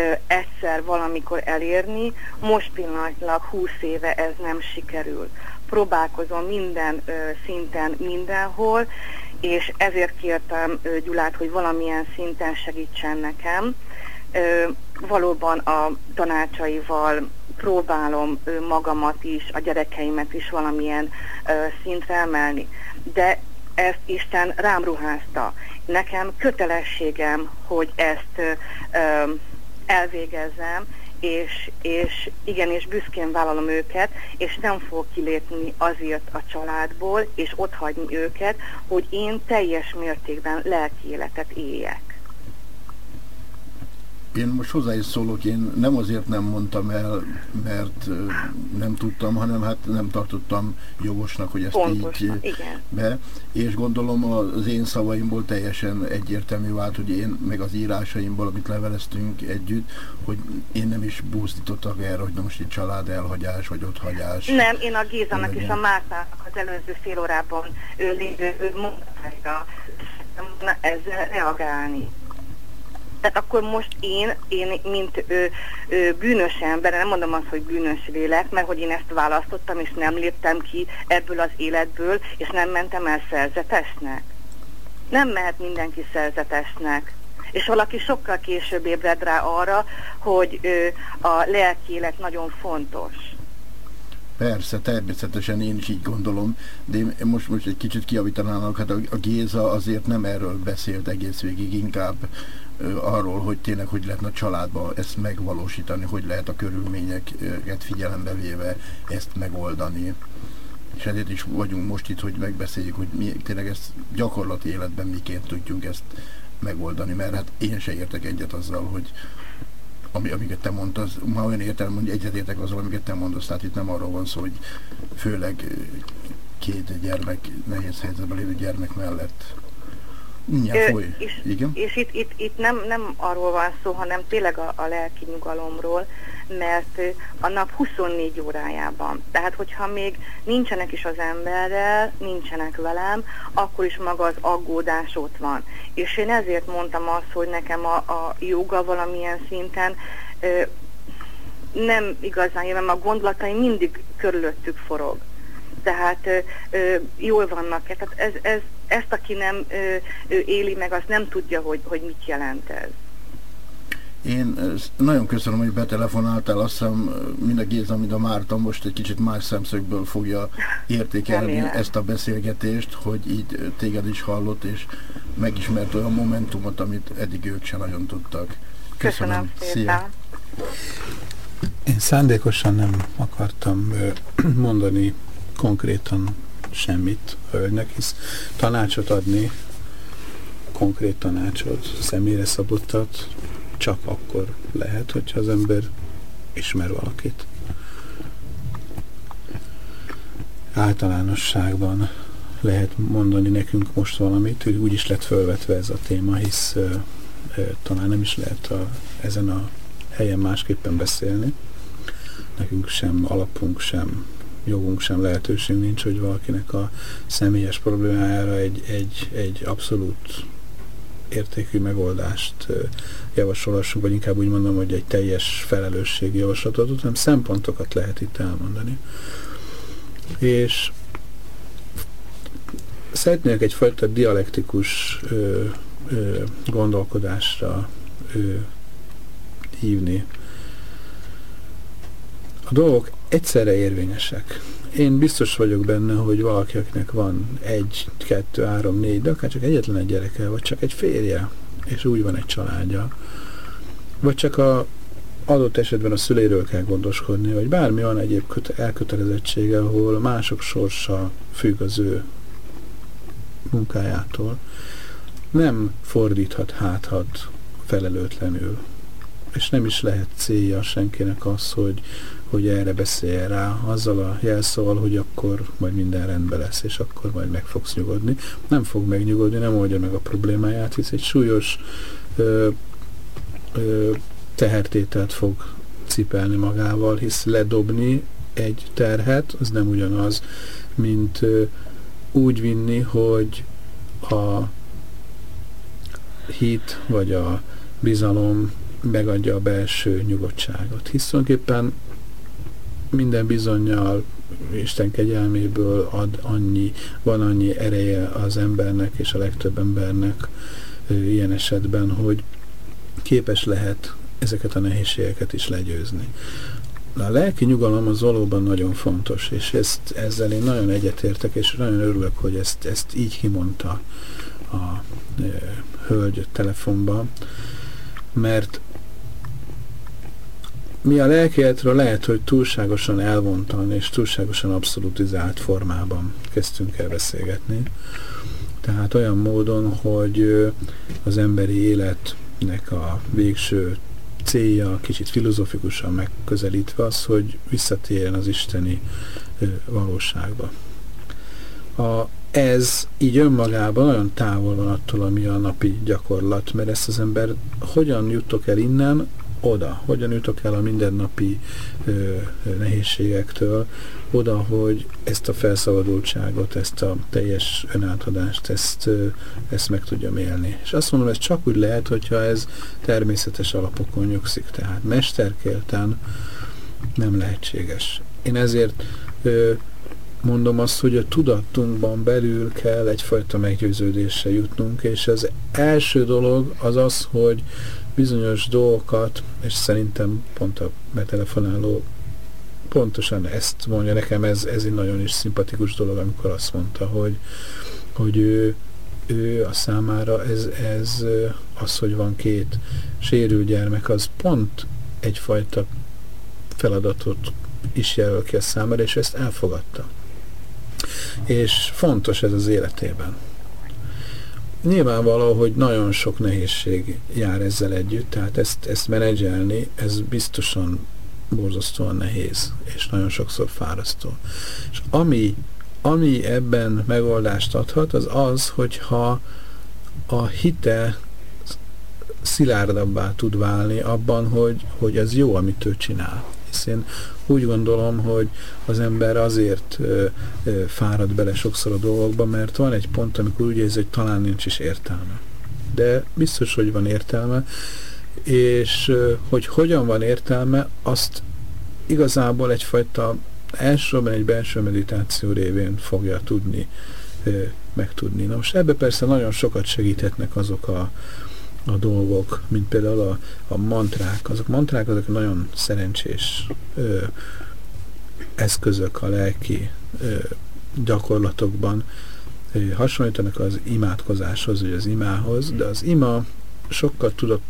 egyszer valamikor elérni, most pillanatnyilag húsz éve ez nem sikerül. próbálkozom minden ö, szinten, mindenhol, és ezért kértem ö, Gyulát, hogy valamilyen szinten segítsen nekem. Ö, valóban a tanácsaival próbálom ö, magamat is, a gyerekeimet is valamilyen ö, szintre emelni. De ezt Isten rám ruházta. Nekem kötelességem, hogy ezt ö, ö, elvégezzem, és, és igenis büszkén vállalom őket, és nem fogok kilépni azért a családból, és otthagyni őket, hogy én teljes mértékben lelki életet éljek. Én most hozzá is szólok, én nem azért nem mondtam el, mert nem tudtam, hanem hát nem tartottam jogosnak, hogy ezt Pontosan, így igen. be. És gondolom az én szavaimból teljesen egyértelmű vált, hogy én, meg az írásaimból, amit leveleztünk együtt, hogy én nem is buzdítottak erre, hogy na most egy család elhagyás, vagy otthagyás. Nem, én a Gézának és a Mártának az előző fél órában ő lévő mondataira ezzel reagálni. Tehát akkor most én, én mint ö, ö, bűnös ember, nem mondom azt, hogy bűnös lélek, mert hogy én ezt választottam, és nem léptem ki ebből az életből, és nem mentem el szerzetesnek. Nem mehet mindenki szerzetesnek. És valaki sokkal később ébred rá arra, hogy ö, a lelki élet nagyon fontos. Persze, természetesen én is így gondolom, de én most, most egy kicsit kijavítanának, hát a, a Géza azért nem erről beszélt egész végig, inkább ö, arról, hogy tényleg hogy lehetne a családban ezt megvalósítani, hogy lehet a körülményeket figyelembe véve ezt megoldani. És ezért is vagyunk most itt, hogy megbeszéljük, hogy mi tényleg ezt gyakorlati életben miként tudjunk ezt megoldani, mert hát én se értek egyet azzal, hogy Ami, amiket te mondtad, már olyan értelem, hogy egyetértek azzal, amiket te mondasz, tehát itt nem arról van szó, hogy főleg két gyermek, nehéz helyzetben lévő gyermek mellett. Mindjárt foly. És, Igen? és itt, itt, itt nem, nem arról van szó, hanem tényleg a, a lelki nyugalomról, mert a nap huszonnégy órájában. Tehát, hogyha még nincsenek is az emberrel, nincsenek velem, akkor is maga az aggódás ott van. És én ezért mondtam azt, hogy nekem a, a joga valamilyen szinten ö, nem igazán jön, mert a gondolataim mindig körülöttük forog. Tehát ö, ö, jól vannak. Tehát ez, ez, ezt, aki nem ö, ö, éli meg, az nem tudja, hogy, hogy mit jelent ez. Én nagyon köszönöm, hogy betelefonáltál, azt hiszem mind a Géza, mind a Márta most egy kicsit más szemszögből fogja értékelni Remélem. ezt a beszélgetést, hogy így téged is hallott, és megismert olyan momentumot, amit eddig ők sem nagyon tudtak. Köszönöm. Köszönöm Szia. Én szándékosan nem akartam mondani konkrétan semmit a hölgynek, hisz tanácsot adni, konkrét tanácsot, személyre szabottat, csak akkor lehet, hogyha az ember ismer valakit. Általánosságban lehet mondani nekünk most valamit, hogy úgy is lett fölvetve ez a téma, hisz uh, uh, talán nem is lehet a, ezen a helyen másképpen beszélni. Nekünk sem alapunk, sem jogunk, sem lehetőségünk nincs, hogy valakinek a személyes problémájára egy, egy, egy abszolút értékű megoldást javasolhassunk, vagy inkább úgy mondom, hogy egy teljes felelősségi javaslatot, hanem szempontokat lehet itt elmondani. És szeretnék egyfajta dialektikus ö, ö, gondolkodásra ö, hívni. A dolgok egyszerre érvényesek. Én biztos vagyok benne, hogy valaki, akinek van egy, kettő, három, négy, de akár csak egyetlen egy gyereke, vagy csak egy férje, és úgy van egy családja, vagy csak a adott esetben a szüleiről kell gondoskodni, vagy bármi olyan egyéb elkötelezettsége, ahol mások sorsa függ az ő munkájától, nem fordíthat hátat felelőtlenül. És nem is lehet célja senkinek az, hogy, hogy erre beszélje rá, azzal a jelszóval, hogy akkor majd minden rendben lesz, és akkor majd meg fogsz nyugodni. Nem fog megnyugodni, nem oldja meg a problémáját, hisz egy súlyos ö, ö, tehertételt fog cipelni magával, hisz ledobni egy terhet, az nem ugyanaz, mint ö, úgy vinni, hogy a hit, vagy a bizalom megadja a belső nyugodtságot. Hisz tulajdonképpen minden bizonnyal Isten kegyelméből ad annyi, van annyi ereje az embernek és a legtöbb embernek ilyen esetben, hogy képes lehet ezeket a nehézségeket is legyőzni. A lelki nyugalom az valóban nagyon fontos, és ezt, ezzel én nagyon egyetértek, és nagyon örülök, hogy ezt, ezt így kimondta a e, hölgy telefonba, mert mi a lelkietről lehet, hogy túlságosan elvontan és túlságosan abszolutizált formában kezdtünk el beszélgetni. Tehát olyan módon, hogy az emberi életnek a végső célja, kicsit filozofikusan megközelítve az, hogy visszatérjen az isteni valóságba. A, ez így önmagában olyan távol van attól, ami a napi gyakorlat, mert ezt az ember hogyan jutok el innen, oda, hogyan jutok el a mindennapi ö, nehézségektől, oda, hogy ezt a felszabadultságot, ezt a teljes önátadást, ezt, ö, ezt meg tudjam élni. És azt mondom, ez csak úgy lehet, hogyha ez természetes alapokon nyugszik, tehát mesterkélten nem lehetséges. Én ezért ö, mondom azt, hogy a tudatunkban belül kell egyfajta meggyőződésre jutnunk, és az első dolog az az, hogy bizonyos dolgokat, és szerintem pont a betelefonáló pontosan ezt mondja nekem, ez, ez egy nagyon is szimpatikus dolog, amikor azt mondta, hogy, hogy ő, ő a számára ez, ez az, hogy van két sérült gyermek, az pont egyfajta feladatot is jelöl ki a számára, és ezt elfogadta. És fontos ez az életében. Nyilvánvaló, hogy nagyon sok nehézség jár ezzel együtt, tehát ezt, ezt menedzselni, ez biztosan borzasztóan nehéz, és nagyon sokszor fárasztó. És ami, ami ebben megoldást adhat, az az, hogyha a hite szilárdabbá tud válni abban, hogy, hogy ez jó, amit ő csinál. Hisz én úgy gondolom, hogy az ember azért ö, ö, fárad bele sokszor a dolgokba, mert van egy pont, amikor úgy érzi, hogy talán nincs is értelme. De biztos, hogy van értelme, és ö, hogy hogyan van értelme, azt igazából egyfajta elsősorban egy belső meditáció révén fogja tudni ö, megtudni. Na most ebbe persze nagyon sokat segíthetnek azok a a dolgok, mint például a, a mantrák. Azok mantrák, azok nagyon szerencsés ö, eszközök a lelki ö, gyakorlatokban. Ö, hasonlítanak az imádkozáshoz, vagy az imához, de az ima sokkal tudat,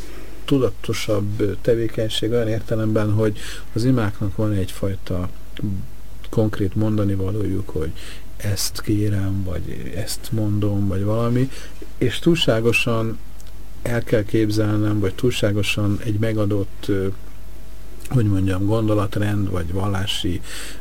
tudatosabb tevékenység olyan értelemben, hogy az imáknak van egyfajta konkrét mondani valójuk, hogy ezt kérem, vagy ezt mondom, vagy valami, és túlságosan el kell képzelnem, vagy túlságosan egy megadott, hogy mondjam, gondolatrend, vagy vallási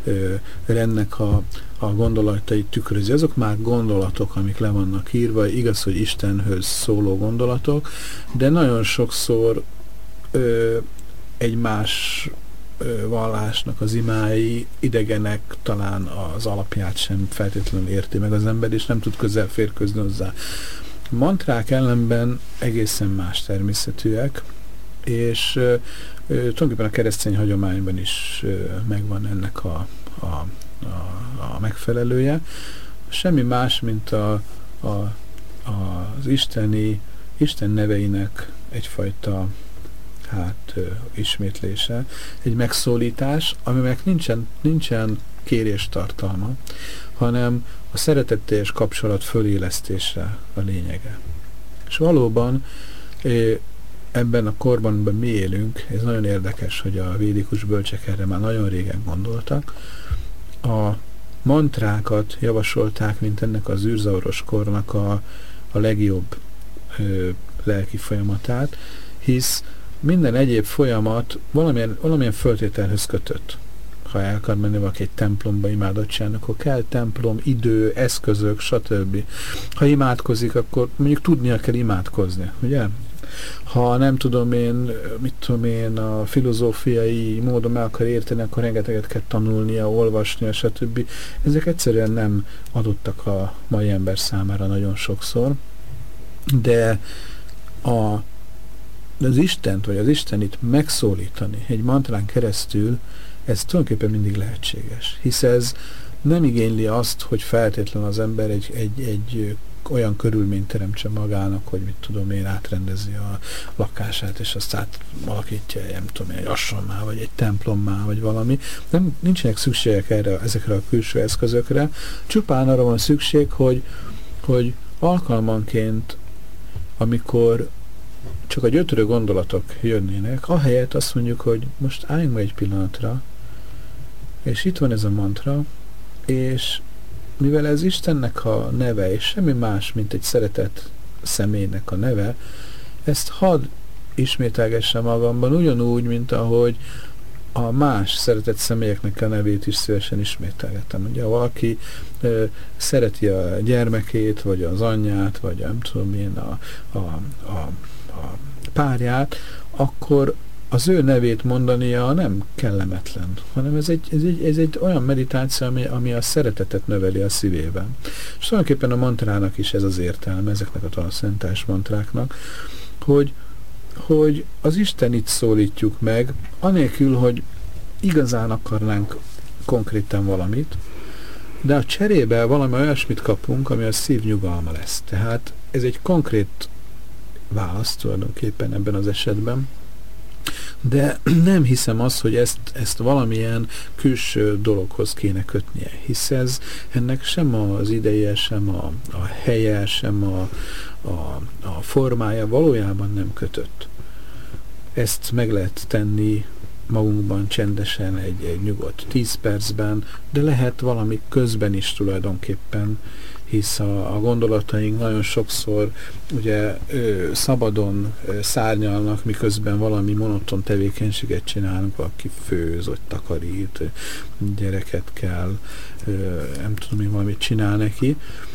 rendnek a, a gondolatait tükrözi. Azok már gondolatok, amik le vannak írva, igaz, hogy Istenhöz szóló gondolatok, de nagyon sokszor ö, egy más ö, vallásnak az imái idegenek, talán az alapját sem feltétlenül érti meg az ember, és nem tud közel férkőzni hozzá. Mantrák ellenben egészen más természetűek, és ö, ö, tulajdonképpen a keresztény hagyományban is ö, megvan ennek a, a, a, a megfelelője. Semmi más, mint a, a, a, az isteni, Isten neveinek egyfajta hát ö, ismétlése, egy megszólítás, aminek nincsen, nincsen kérés tartalma, hanem a szeretetteljes kapcsolat fölélesztése a lényege. És valóban ebben a korban, amiben mi élünk, ez nagyon érdekes, hogy a védikus bölcsek erre már nagyon régen gondoltak. A mantrákat javasolták, mint ennek az űrzavaros kornak a, a legjobb ö, lelki folyamatát, hisz minden egyéb folyamat valamilyen, valamilyen föltételhöz kötött. Ha el akar menni valaki egy templomba imádott csinálni, akkor kell templom, idő, eszközök, stb. Ha imádkozik, akkor mondjuk tudnia kell imádkozni, ugye? Ha nem tudom én, mit tudom én, a filozófiai módon meg akar érteni, akkor rengeteget kell tanulnia, olvasnia, stb. Ezek egyszerűen nem adottak a mai ember számára nagyon sokszor, de a, az Istent, vagy az Istenit megszólítani egy mantrán keresztül, ez tulajdonképpen mindig lehetséges, hisz ez nem igényli azt, hogy feltétlen az ember egy, egy, egy olyan körülményt teremtsen magának, hogy mit tudom én, átrendezi a lakását, és azt átalakítja, nem tudom én, egy asrommá, vagy egy templommá, vagy valami. Nem, nincsenek szükségek erre, ezekre a külső eszközökre. Csupán arra van szükség, hogy, hogy alkalmanként, amikor csak a gyötrő gondolatok jönnének, ahelyett azt mondjuk, hogy most álljunk meg egy pillanatra, és itt van ez a mantra, és mivel ez Istennek a neve, és semmi más, mint egy szeretett személynek a neve, ezt hadd ismételgessem magamban, ugyanúgy, mint ahogy a más szeretett személyeknek a nevét is szívesen ismételgetem. Ugye, ha valaki ö, szereti a gyermekét, vagy az anyját, vagy nem tudom én, a, a, a, a párját, akkor az ő nevét mondania nem kellemetlen, hanem ez egy, ez egy, ez egy olyan meditáció, ami, ami a szeretetet növeli a szívében. És tulajdonképpen a mantrának is ez az értelme, ezeknek a transzcendentás mantráknak, hogy, hogy az Istenit szólítjuk meg, anélkül, hogy igazán akarnánk konkrétan valamit, de a cserébe valami olyasmit kapunk, ami a szív nyugalma lesz. Tehát ez egy konkrét válasz tulajdonképpen ebben az esetben, de nem hiszem azt, hogy ezt, ezt valamilyen külső dologhoz kéne kötnie, hisz ez ennek sem az ideje, sem a, a helye, sem a, a, a formája valójában nem kötött. Ezt meg lehet tenni magunkban csendesen egy, egy nyugodt tíz percben, de lehet valami közben is tulajdonképpen, hisz a, a gondolataink nagyon sokszor ugye ö, szabadon ö, szárnyalnak, miközben valami monoton tevékenységet csinálunk, valaki főz, vagy takarít, ö, gyereket kell, ö, nem tudom én, valamit csinál neki.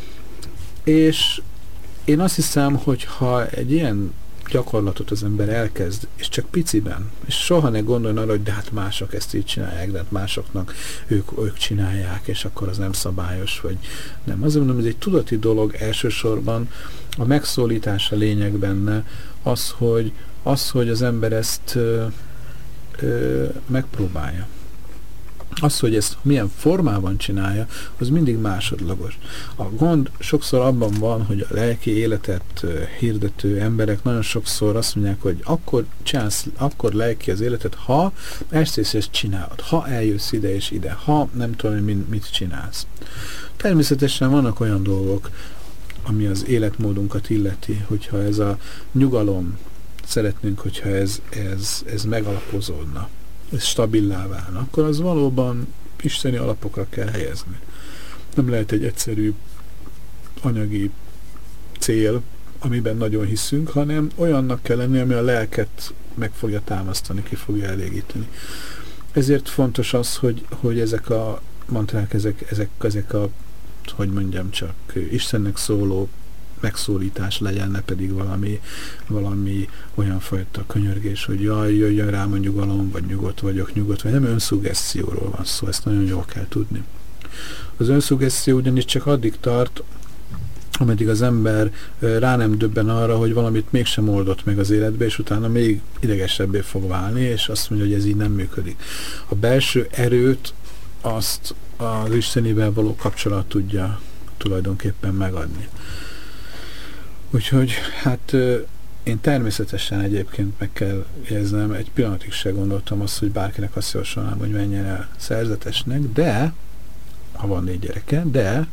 És én azt hiszem, hogy ha egy ilyen gyakorlatot az ember elkezd, és csak piciben, és soha ne gondoljon arra, hogy de hát mások ezt így csinálják, de hát másoknak ők, ők csinálják, és akkor az nem szabályos, vagy nem. Azért mondom, ez egy tudati dolog elsősorban, a megszólítás a lényeg benne, az, hogy, az, hogy az ember ezt ö, ö, megpróbálja. Az, hogy ezt milyen formában csinálja, az mindig másodlagos. A gond sokszor abban van, hogy a lelki életet hirdető emberek nagyon sokszor azt mondják, hogy akkor csinálsz, akkor lelki az életet, ha ezt és ezt csinálod, ha eljössz ide és ide, ha nem tudom, mit, mit csinálsz. Természetesen vannak olyan dolgok, ami az életmódunkat illeti, hogyha ez a nyugalom, szeretnénk, hogyha ez, ez, ez megalapozódna, ez stabilá válna, akkor az valóban isteni alapokra kell helyezni. Nem lehet egy egyszerű anyagi cél, amiben nagyon hiszünk, hanem olyannak kell lenni, ami a lelket meg fogja támasztani, ki fogja elégíteni. Ezért fontos az, hogy, hogy ezek a mantrák, ezek, ezek, ezek a, hogy mondjam csak, Istennek szóló megszólítás legyen, ne pedig valami, valami olyan fajta könyörgés, hogy jaj, jöjjön rám a nyugalom, vagy nyugodt vagyok, nyugodt vagy. Nem önszuggesztióról van szó, ezt nagyon jól kell tudni. Az önszuggesztió ugyanis csak addig tart, ameddig az ember rá nem döbben arra, hogy valamit mégsem oldott meg az életbe, és utána még idegesebbé fog válni, és azt mondja, hogy ez így nem működik. A belső erőt azt az Istenivel való kapcsolat tudja tulajdonképpen megadni. Úgyhogy hát én természetesen egyébként meg kell jegyeznem, egy pillanatig se gondoltam azt, hogy bárkinek azt javasolnám, hogy menjen el szerzetesnek, de, ha van négy gyereke, de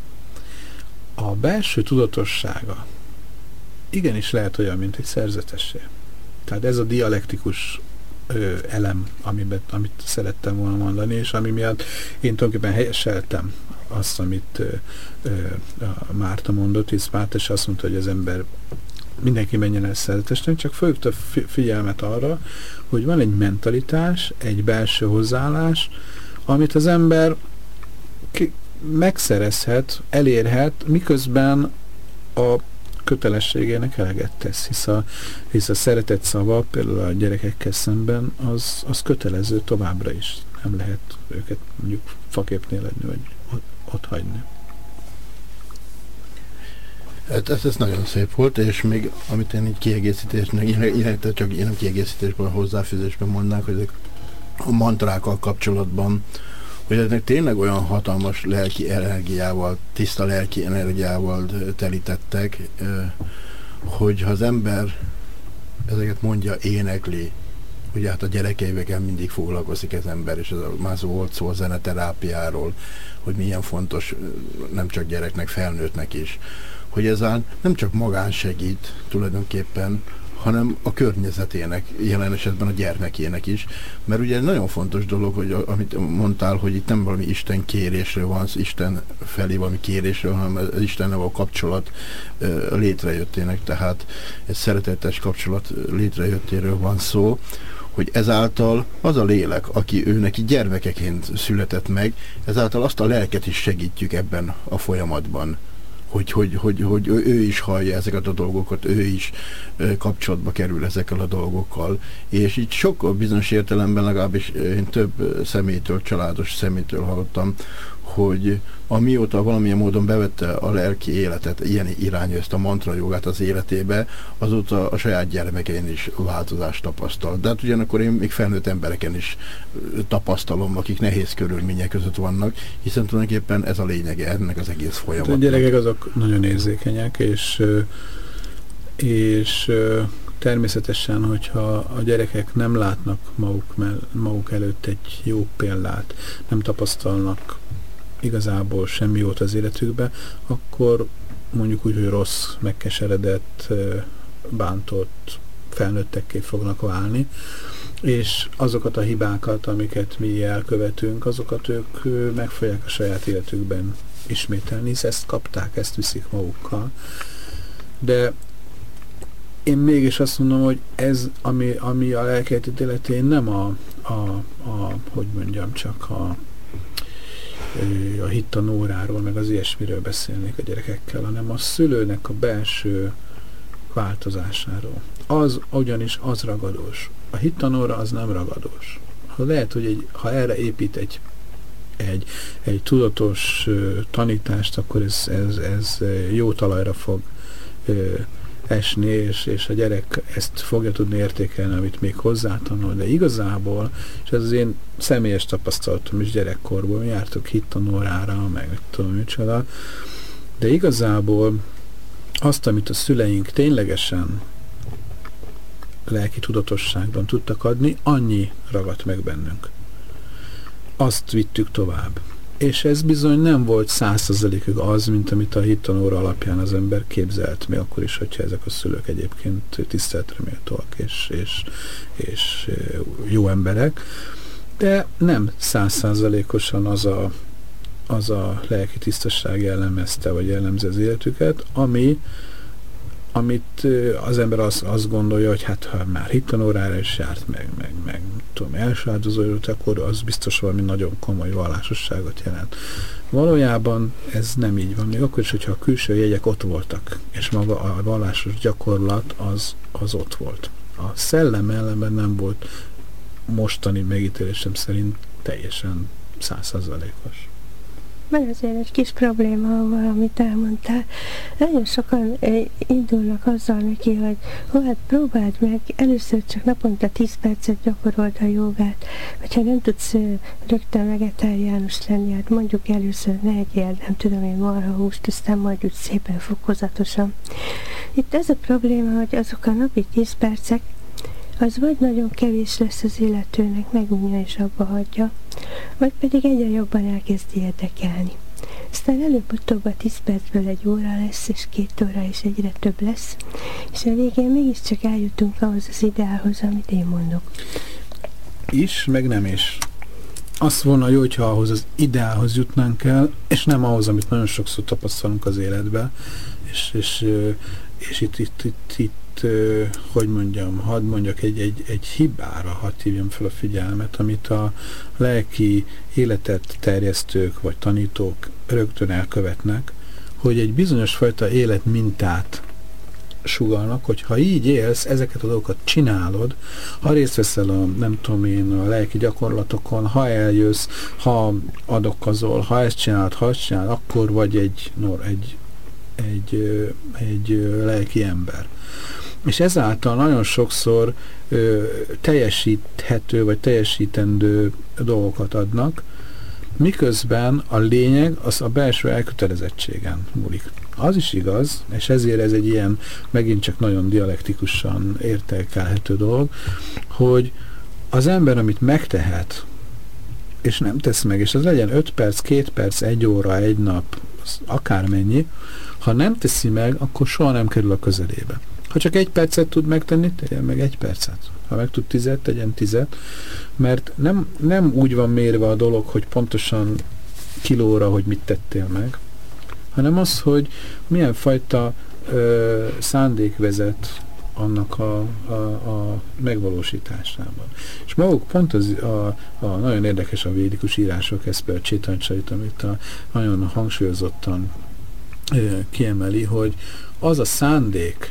a belső tudatossága igenis lehet olyan, mint egy szerzetessé. Tehát ez a dialektikus ö, elem, amiben, amit szerettem volna mondani, és ami miatt én tulajdonképpen helyeseltem azt, amit ö, ö, a Márta mondott, hisz Márta is azt mondta, hogy az ember mindenki menjen el szerzetesnek, csak fölhívta figyelmet arra, hogy van egy mentalitás, egy belső hozzáállás, amit az ember ki, megszerezhet, elérhet, miközben a kötelességének eleget tesz, hisz a, hisz a szeretet szava, például a gyerekekkel szemben, az, az kötelező továbbra is. Nem lehet őket mondjuk faképnél lenni, vagy ott hagyni. Hát ez, ez nagyon szép volt, és még amit én így kiegészítésnek, illetve csak én kiegészítésben, hozzáfűzésben mondnák, hogy ezek a mantrákkal kapcsolatban, hogy ennek tényleg olyan hatalmas lelki energiával, tiszta lelki energiával telítettek, hogy ha az ember ezeket mondja, énekli, ugye hát a gyerekeivel mindig foglalkozik az ember, és ez a, már szó volt szó a zeneterápiáról, hogy milyen fontos nem csak gyereknek, felnőttnek is, hogy ezzel nem csak magán segít tulajdonképpen, hanem a környezetének, jelen esetben a gyermekének is. Mert ugye egy nagyon fontos dolog, hogy amit mondtál, hogy itt nem valami Isten kérésről van, Isten felé valami kérésről, hanem az Istennel a kapcsolat létrejöttének, tehát egy szeretetes kapcsolat létrejöttéről van szó, hogy ezáltal az a lélek, aki ő neki gyermekeként született meg, ezáltal azt a lelket is segítjük ebben a folyamatban. Hogy, hogy, hogy, hogy ő is hallja ezeket a dolgokat, ő is kapcsolatba kerül ezekkel a dolgokkal. És így sok bizonyos értelemben, legalábbis én több személytől, családos személytől hallottam, hogy amióta valamilyen módon bevette a lelki életet, ilyen irányú ezt a mantra jogát az életébe, azóta a saját gyermekein is változást tapasztal. De hát ugyanakkor én még felnőtt embereken is tapasztalom, akik nehéz körülmények között vannak, hiszen tulajdonképpen ez a lényege ennek az egész folyamatnak. A gyerekek azok nagyon érzékenyek, és, és természetesen, hogyha a gyerekek nem látnak maguk, maguk előtt egy jó példát, nem tapasztalnak igazából semmi jót az életükbe, akkor mondjuk úgy, hogy rossz, megkeseredett, bántott felnőttekké fognak válni, és azokat a hibákat, amiket mi elkövetünk, azokat ők meg fogják a saját életükben ismételni, hisz ezt kapták, ezt viszik magukkal. De én mégis azt mondom, hogy ez, ami, ami a lelkiállapot életén nem a, a, a, hogy mondjam, csak a a hittanóráról, meg az ilyesmiről beszélnék a gyerekekkel, hanem a szülőnek a belső változásáról. Az ugyanis az ragadós. A hittanóra az nem ragadós. Ha lehet, hogy egy, ha erre épít egy, egy, egy tudatos uh, tanítást, akkor ez, ez, ez jó talajra fog uh, esni, és, és a gyerek ezt fogja tudni értékelni, amit még hozzátanul, de igazából, és ez az én személyes tapasztalatom is gyerekkorból, jártok hittanórára, meg tudom micsoda, de igazából azt, amit a szüleink ténylegesen lelki tudatosságban tudtak adni, annyi ragadt meg bennünk. Azt vittük tovább. És ez bizony nem volt száz százalékig az, mint amit a hittanóra alapján az ember képzelt, még akkor is, hogyha ezek a szülők egyébként tiszteletre méltóak és, és, és jó emberek, de nem száz százalékosan az a, az a lelki tisztaság jellemezte, vagy jellemzi az életüket, ami amit az ember azt, azt gondolja, hogy hát ha már hittanórára is járt, meg, meg, meg tudom, első áldozójút, akkor az biztos valami nagyon komoly vallásosságot jelent. Valójában ez nem így van, még akkor is, hogyha a külső jegyek ott voltak, és maga a vallásos gyakorlat az, az ott volt. A szellem ellenben nem volt mostani megítélésem szerint teljesen száz százalékos. Van azért egy kis probléma, amit elmondtál. Nagyon sokan eh, indulnak azzal neki, hogy hó, hát próbáld meg, először csak naponta tíz percet gyakorold a jogát, vagy ha nem tudsz eh, rögtön vegetáriánus lenni, hát mondjuk először ne egyél, nem tudom én marhahúst, aztán majd úgy szépen fokozatosan. Itt ez a probléma, hogy azok a napi tíz percek, az vagy nagyon kevés lesz az illetőnek, megunja és abba hagyja, vagy pedig egyre jobban elkezdi érdekelni. Aztán előbb-utóbb a tíz percből egy óra lesz, és két óra is egyre több lesz, és a végén mégiscsak eljutunk ahhoz az ideálhoz, amit én mondok. Is, meg nem is. Azt volna jó, hogyha ahhoz az ideálhoz jutnánk el, és nem ahhoz, amit nagyon sokszor tapasztalunk az életben, és, és, és itt, itt, itt, itt hogy mondjam, hadd mondjak egy, egy, egy hibára, hadd hívjam fel a figyelmet, amit a lelki életet terjesztők vagy tanítók rögtön elkövetnek, hogy egy bizonyos fajta életmintát sugallnak, hogy ha így élsz, ezeket a dolgokat csinálod, ha részt veszel a, nem tudom én, a lelki gyakorlatokon, ha eljössz, ha adokozol, ha ezt csinálod, ha ezt csinálod, akkor vagy egy, no, egy, egy, egy, egy lelki ember. és ezáltal nagyon sokszor ö, teljesíthető vagy teljesítendő dolgokat adnak, miközben a lényeg az a belső elkötelezettségen múlik. Az is igaz, és ezért ez egy ilyen megint csak nagyon dialektikusan értékelhető dolog, hogy az ember, amit megtehet, és nem tesz meg, és az legyen öt perc, két perc, egy óra, egy nap, akármennyi, ha nem teszi meg, akkor soha nem kerül a közelébe. Ha csak egy percet tud megtenni, tegyen meg egy percet. Ha meg tud tizet, tegyen tizet, mert nem, nem úgy van mérve a dolog, hogy pontosan kilóra, hogy mit tettél meg, hanem az, hogy milyen fajta ö, szándék vezet annak a, a, a megvalósításában. És maguk pont az, a, a nagyon érdekes a védikus írások, ez például Csétancsait, amit a, nagyon hangsúlyozottan ö, kiemeli, hogy az a szándék,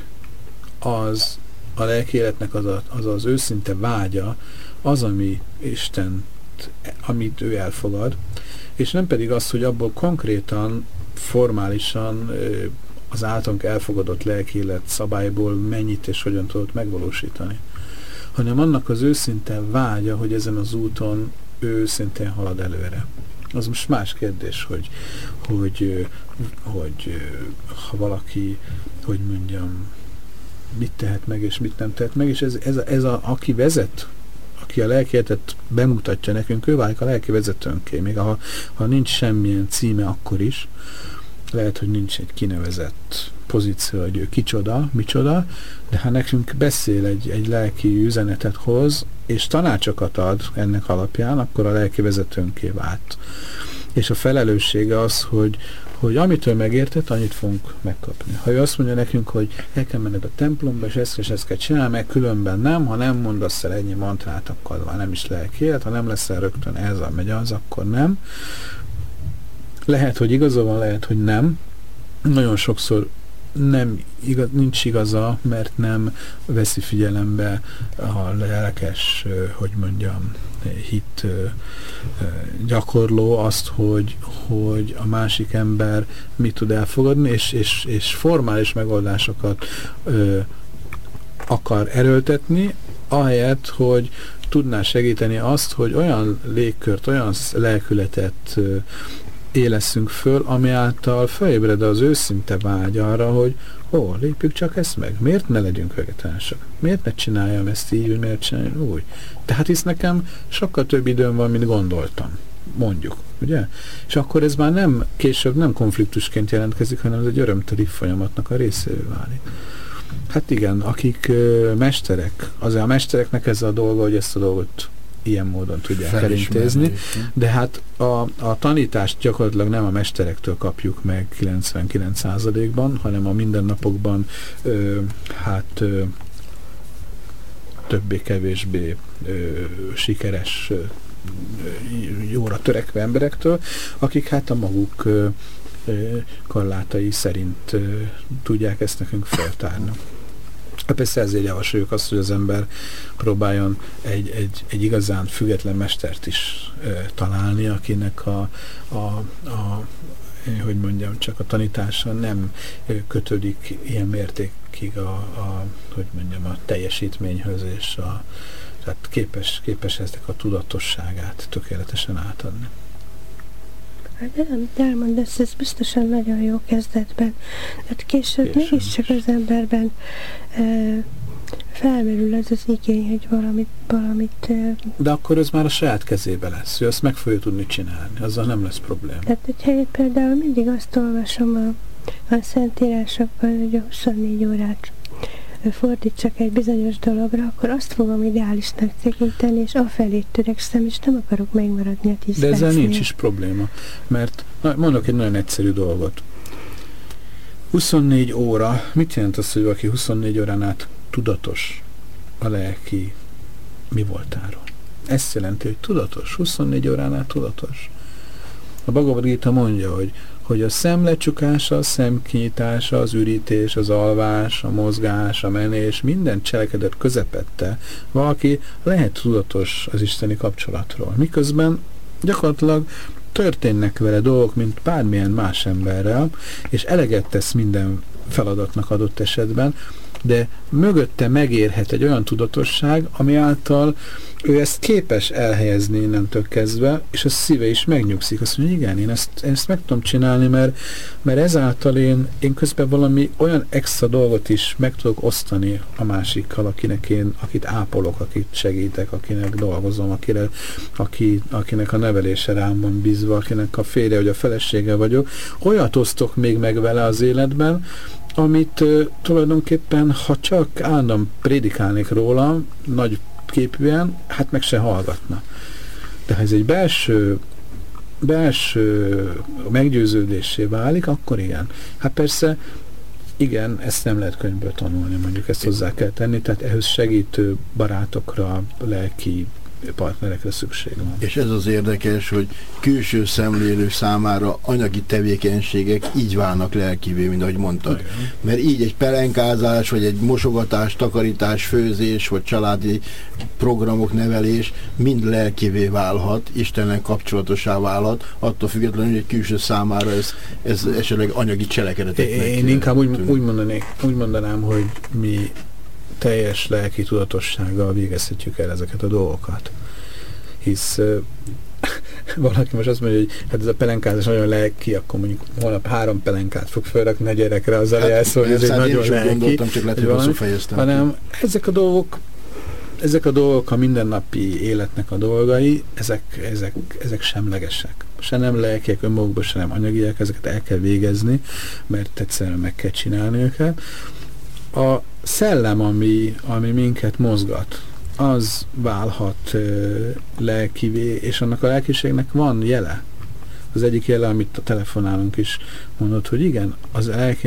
az a lelki életnek az, a, az az őszinte vágya, az, ami Isten, amit ő elfogad, és nem pedig az, hogy abból konkrétan, formálisan az általunk elfogadott lelki élet szabályból mennyit és hogyan tudott megvalósítani, hanem annak az őszinte vágya, hogy ezen az úton ő őszintén halad előre. Az most más kérdés, hogy, hogy, hogy ha valaki, hogy mondjam, mit tehet meg, és mit nem tehet meg, és ez, ez, a, ez a, aki vezet, aki a lelki életet bemutatja nekünk, ő válik a lelki vezetőnké, még ha, ha nincs semmilyen címe, akkor is. Lehet, hogy nincs egy kinevezett pozíció, hogy ő kicsoda, micsoda, de ha nekünk beszél egy, egy lelki üzenetet hoz, és tanácsokat ad ennek alapján, akkor a lelki vezetőnké vált. És a felelőssége az, hogy, hogy amitől megértett, annyit fogunk megkapni. Ha ő azt mondja nekünk, hogy el kell menned a templomba, és ezt és ezt kell csinálni, meg különben nem, ha nem mondasz el ennyi mantrát, akkor már nem is lelki élet, ha nem leszel rögtön ez a megy az, akkor nem. Lehet, hogy igaza van, lehet, hogy nem. Nagyon sokszor nem igaz, nincs igaza, mert nem veszi figyelembe a lelkes, hogy mondjam, hit gyakorló azt, hogy, hogy a másik ember mit tud elfogadni, és, és, és formális megoldásokat ö, akar erőltetni, ahelyett, hogy tudná segíteni azt, hogy olyan légkört, olyan lelkületet ö, élesszünk föl, ami által felébred az őszinte vágy arra, hogy ó, lépjük csak ezt meg. Miért ne legyünk vegetánsak? Miért ne csináljam ezt így, miért csináljam úgy? Tehát hisz nekem sokkal több időm van, mint gondoltam. Mondjuk, ugye? És akkor ez már nem, később nem konfliktusként jelentkezik, hanem ez egy örömteli folyamatnak a részévé válik. Hát igen, akik ö, mesterek, azért a mestereknek ez a dolga, hogy ezt a dolgot ilyen módon tudják elintézni, de hát a, a tanítást gyakorlatilag nem a mesterektől kapjuk meg kilencvenkilenc százalékban, hanem a mindennapokban ö, hát ö, többé-kevésbé sikeres, ö, jóra törekvő emberektől, akik hát a maguk ö, ö, korlátai szerint ö, tudják ezt nekünk feltárni. Hát persze ezért javasoljuk azt, hogy az ember próbáljon egy, egy, egy igazán független mestert is ö, találni, akinek a, a, a hogy mondjam, csak a tanítása nem kötődik ilyen mértékig a, a hogy mondjam, a teljesítményhöz, és a, tehát képes, képes ezek a tudatosságát tökéletesen átadni. De amit elmondasz, ez biztosan nagyon jó kezdetben. Tehát később mégiscsak az emberben e, felmerül ez az igény, hogy valamit, valamit e, de akkor ez már a saját kezébe lesz, hogy azt meg fogja tudni csinálni, azzal nem lesz probléma. Tehát, hogyha én például mindig azt olvasom a, a szentírásokban, hogy a huszonnégy órát fordítsak egy bizonyos dologra, akkor azt fogom ideálisnak tekinteni, és afelé törekszem, és nem akarok megmaradni a tíz De ezzel percnél. nincs is probléma, mert na, mondok egy nagyon egyszerű dolgot. huszonnégy óra, mit jelent az, hogy valaki huszonnégy órán át tudatos a lelki mi voltáról? Ezt jelenti, hogy tudatos, huszonnégy órán át tudatos. A Bhagavad Gita mondja, hogy hogy a szem lecsukása, a szem kinyitása, az ürítés, az alvás, a mozgás, a menés, minden cselekedet közepette valaki lehet tudatos az isteni kapcsolatról. Miközben gyakorlatilag történnek vele dolgok, mint bármilyen más emberrel, és eleget tesz minden feladatnak adott esetben, de mögötte megérhet egy olyan tudatosság, ami által ő ezt képes elhelyezni innentől kezdve, és a szíve is megnyugszik. Azt mondja, igen, én ezt, ezt meg tudom csinálni, mert, mert ezáltal én, én közben valami olyan extra dolgot is meg tudok osztani a másikkal, akinek én, akit ápolok, akit segítek, akinek dolgozom, akire, aki, akinek a nevelése rám van bízva, akinek a férje vagy a felesége vagyok. Olyat osztok még meg vele az életben, amit uh, tulajdonképpen, ha csak állandóan prédikálnék róla, nagy képűen, hát meg se hallgatna. De ha ez egy belső, belső meggyőződésé válik, akkor igen. Hát persze, igen, ezt nem lehet könyvből tanulni, mondjuk ezt hozzá kell tenni, tehát ehhez segítő barátokra, lelki partnerekre szükség van. És ez az érdekes, hogy külső szemlélő számára anyagi tevékenységek így válnak lelkivé, mint ahogy mondtad. Igen. Mert így egy pelenkázás, vagy egy mosogatás, takarítás, főzés, vagy családi programok, nevelés mind lelkivé válhat, Istennel kapcsolatosá válhat, attól függetlenül, hogy egy külső számára ez, ez esetleg anyagi cselekedeteknek. Én inkább úgy, úgy, mondanék, úgy mondanám, hogy mi teljes lelki tudatossággal végezhetjük el ezeket a dolgokat. Hisz uh, valaki most azt mondja, hogy hát ez a pelenkázás nagyon lelki, akkor mondjuk holnap három pelenkát fog felrakni a gyerekre, az elé elszól, hogy ez egy nagyon lelki. Gondoltam, csak lehet, hogy rosszul fejeztem. Hanem ezek a dolgok, ezek a dolgok a mindennapi életnek a dolgai, ezek, ezek, ezek semlegesek. Se nem lelkiek önmagukban, se nem anyagiak, ezeket el kell végezni, mert egyszerűen meg kell csinálni őket. A szellem, ami, ami minket mozgat, az válhat uh, lelkivé, és annak a lelkiségnek van jele. Az egyik jele, amit a telefonálunk is mondott, hogy igen, az lelki,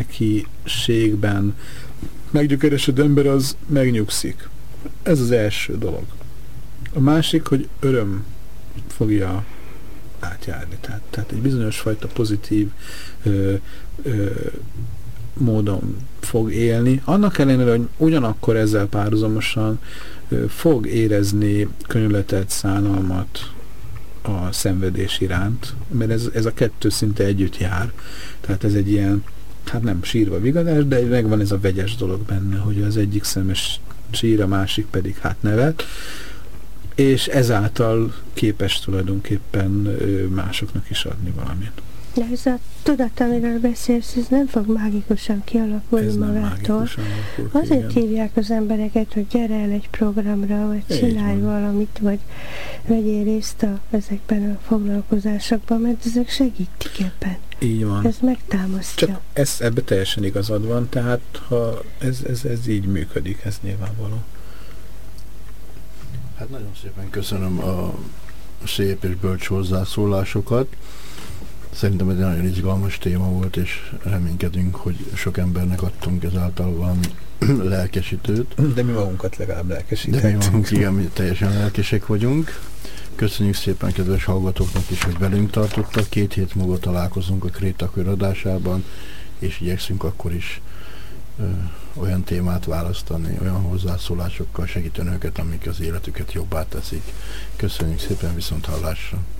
lelkiségben meggyökeresedő ember az megnyugszik. Ez az első dolog. A másik, hogy öröm fogja átjárni. Tehát, tehát egy bizonyos fajta pozitív ö, ö, módon fog élni. Annak ellenére, hogy ugyanakkor ezzel párhuzamosan ö, fog érezni könyörületet, szánalmat a szenvedés iránt, mert ez, ez a kettő szinte együtt jár. Tehát ez egy ilyen, hát nem sírva vigadás, de megvan ez a vegyes dolog benne, hogy az egyik szemes sír, a másik pedig hát nevet, és ezáltal képes tulajdonképpen ö, másoknak is adni valamit. De ez a tudat, amiről beszélsz, ez nem fog mágikusan kialakulni ez magától. Azért igen. Hívják az embereket, hogy gyere el egy programra, vagy csinálj valamit, vagy vegyél részt a, ezekben a foglalkozásokban, mert ezek segítik ebben. Így van. Ez megtámasztja. Csak ez, ebbe teljesen igazad van, tehát ha ez, ez, ez így működik, ez nyilvánvaló. Hát nagyon szépen köszönöm a szép és bölcs hozzászólásokat. Szerintem ez egy nagyon izgalmas téma volt, és reménykedünk, hogy sok embernek adtunk ezáltal valami lelkesítőt. De mi magunkat legalább lelkesítettünk. De mi magunk, igen, mi teljesen lelkesek vagyunk. Köszönjük szépen kedves hallgatóknak is, hogy velünk tartottak. Két hét múlva találkozunk a Krétakör adásában, és igyekszünk akkor is ö, olyan témát választani, olyan hozzászólásokkal segíteni őket, amik az életüket jobbá teszik. Köszönjük szépen, viszont hallásra!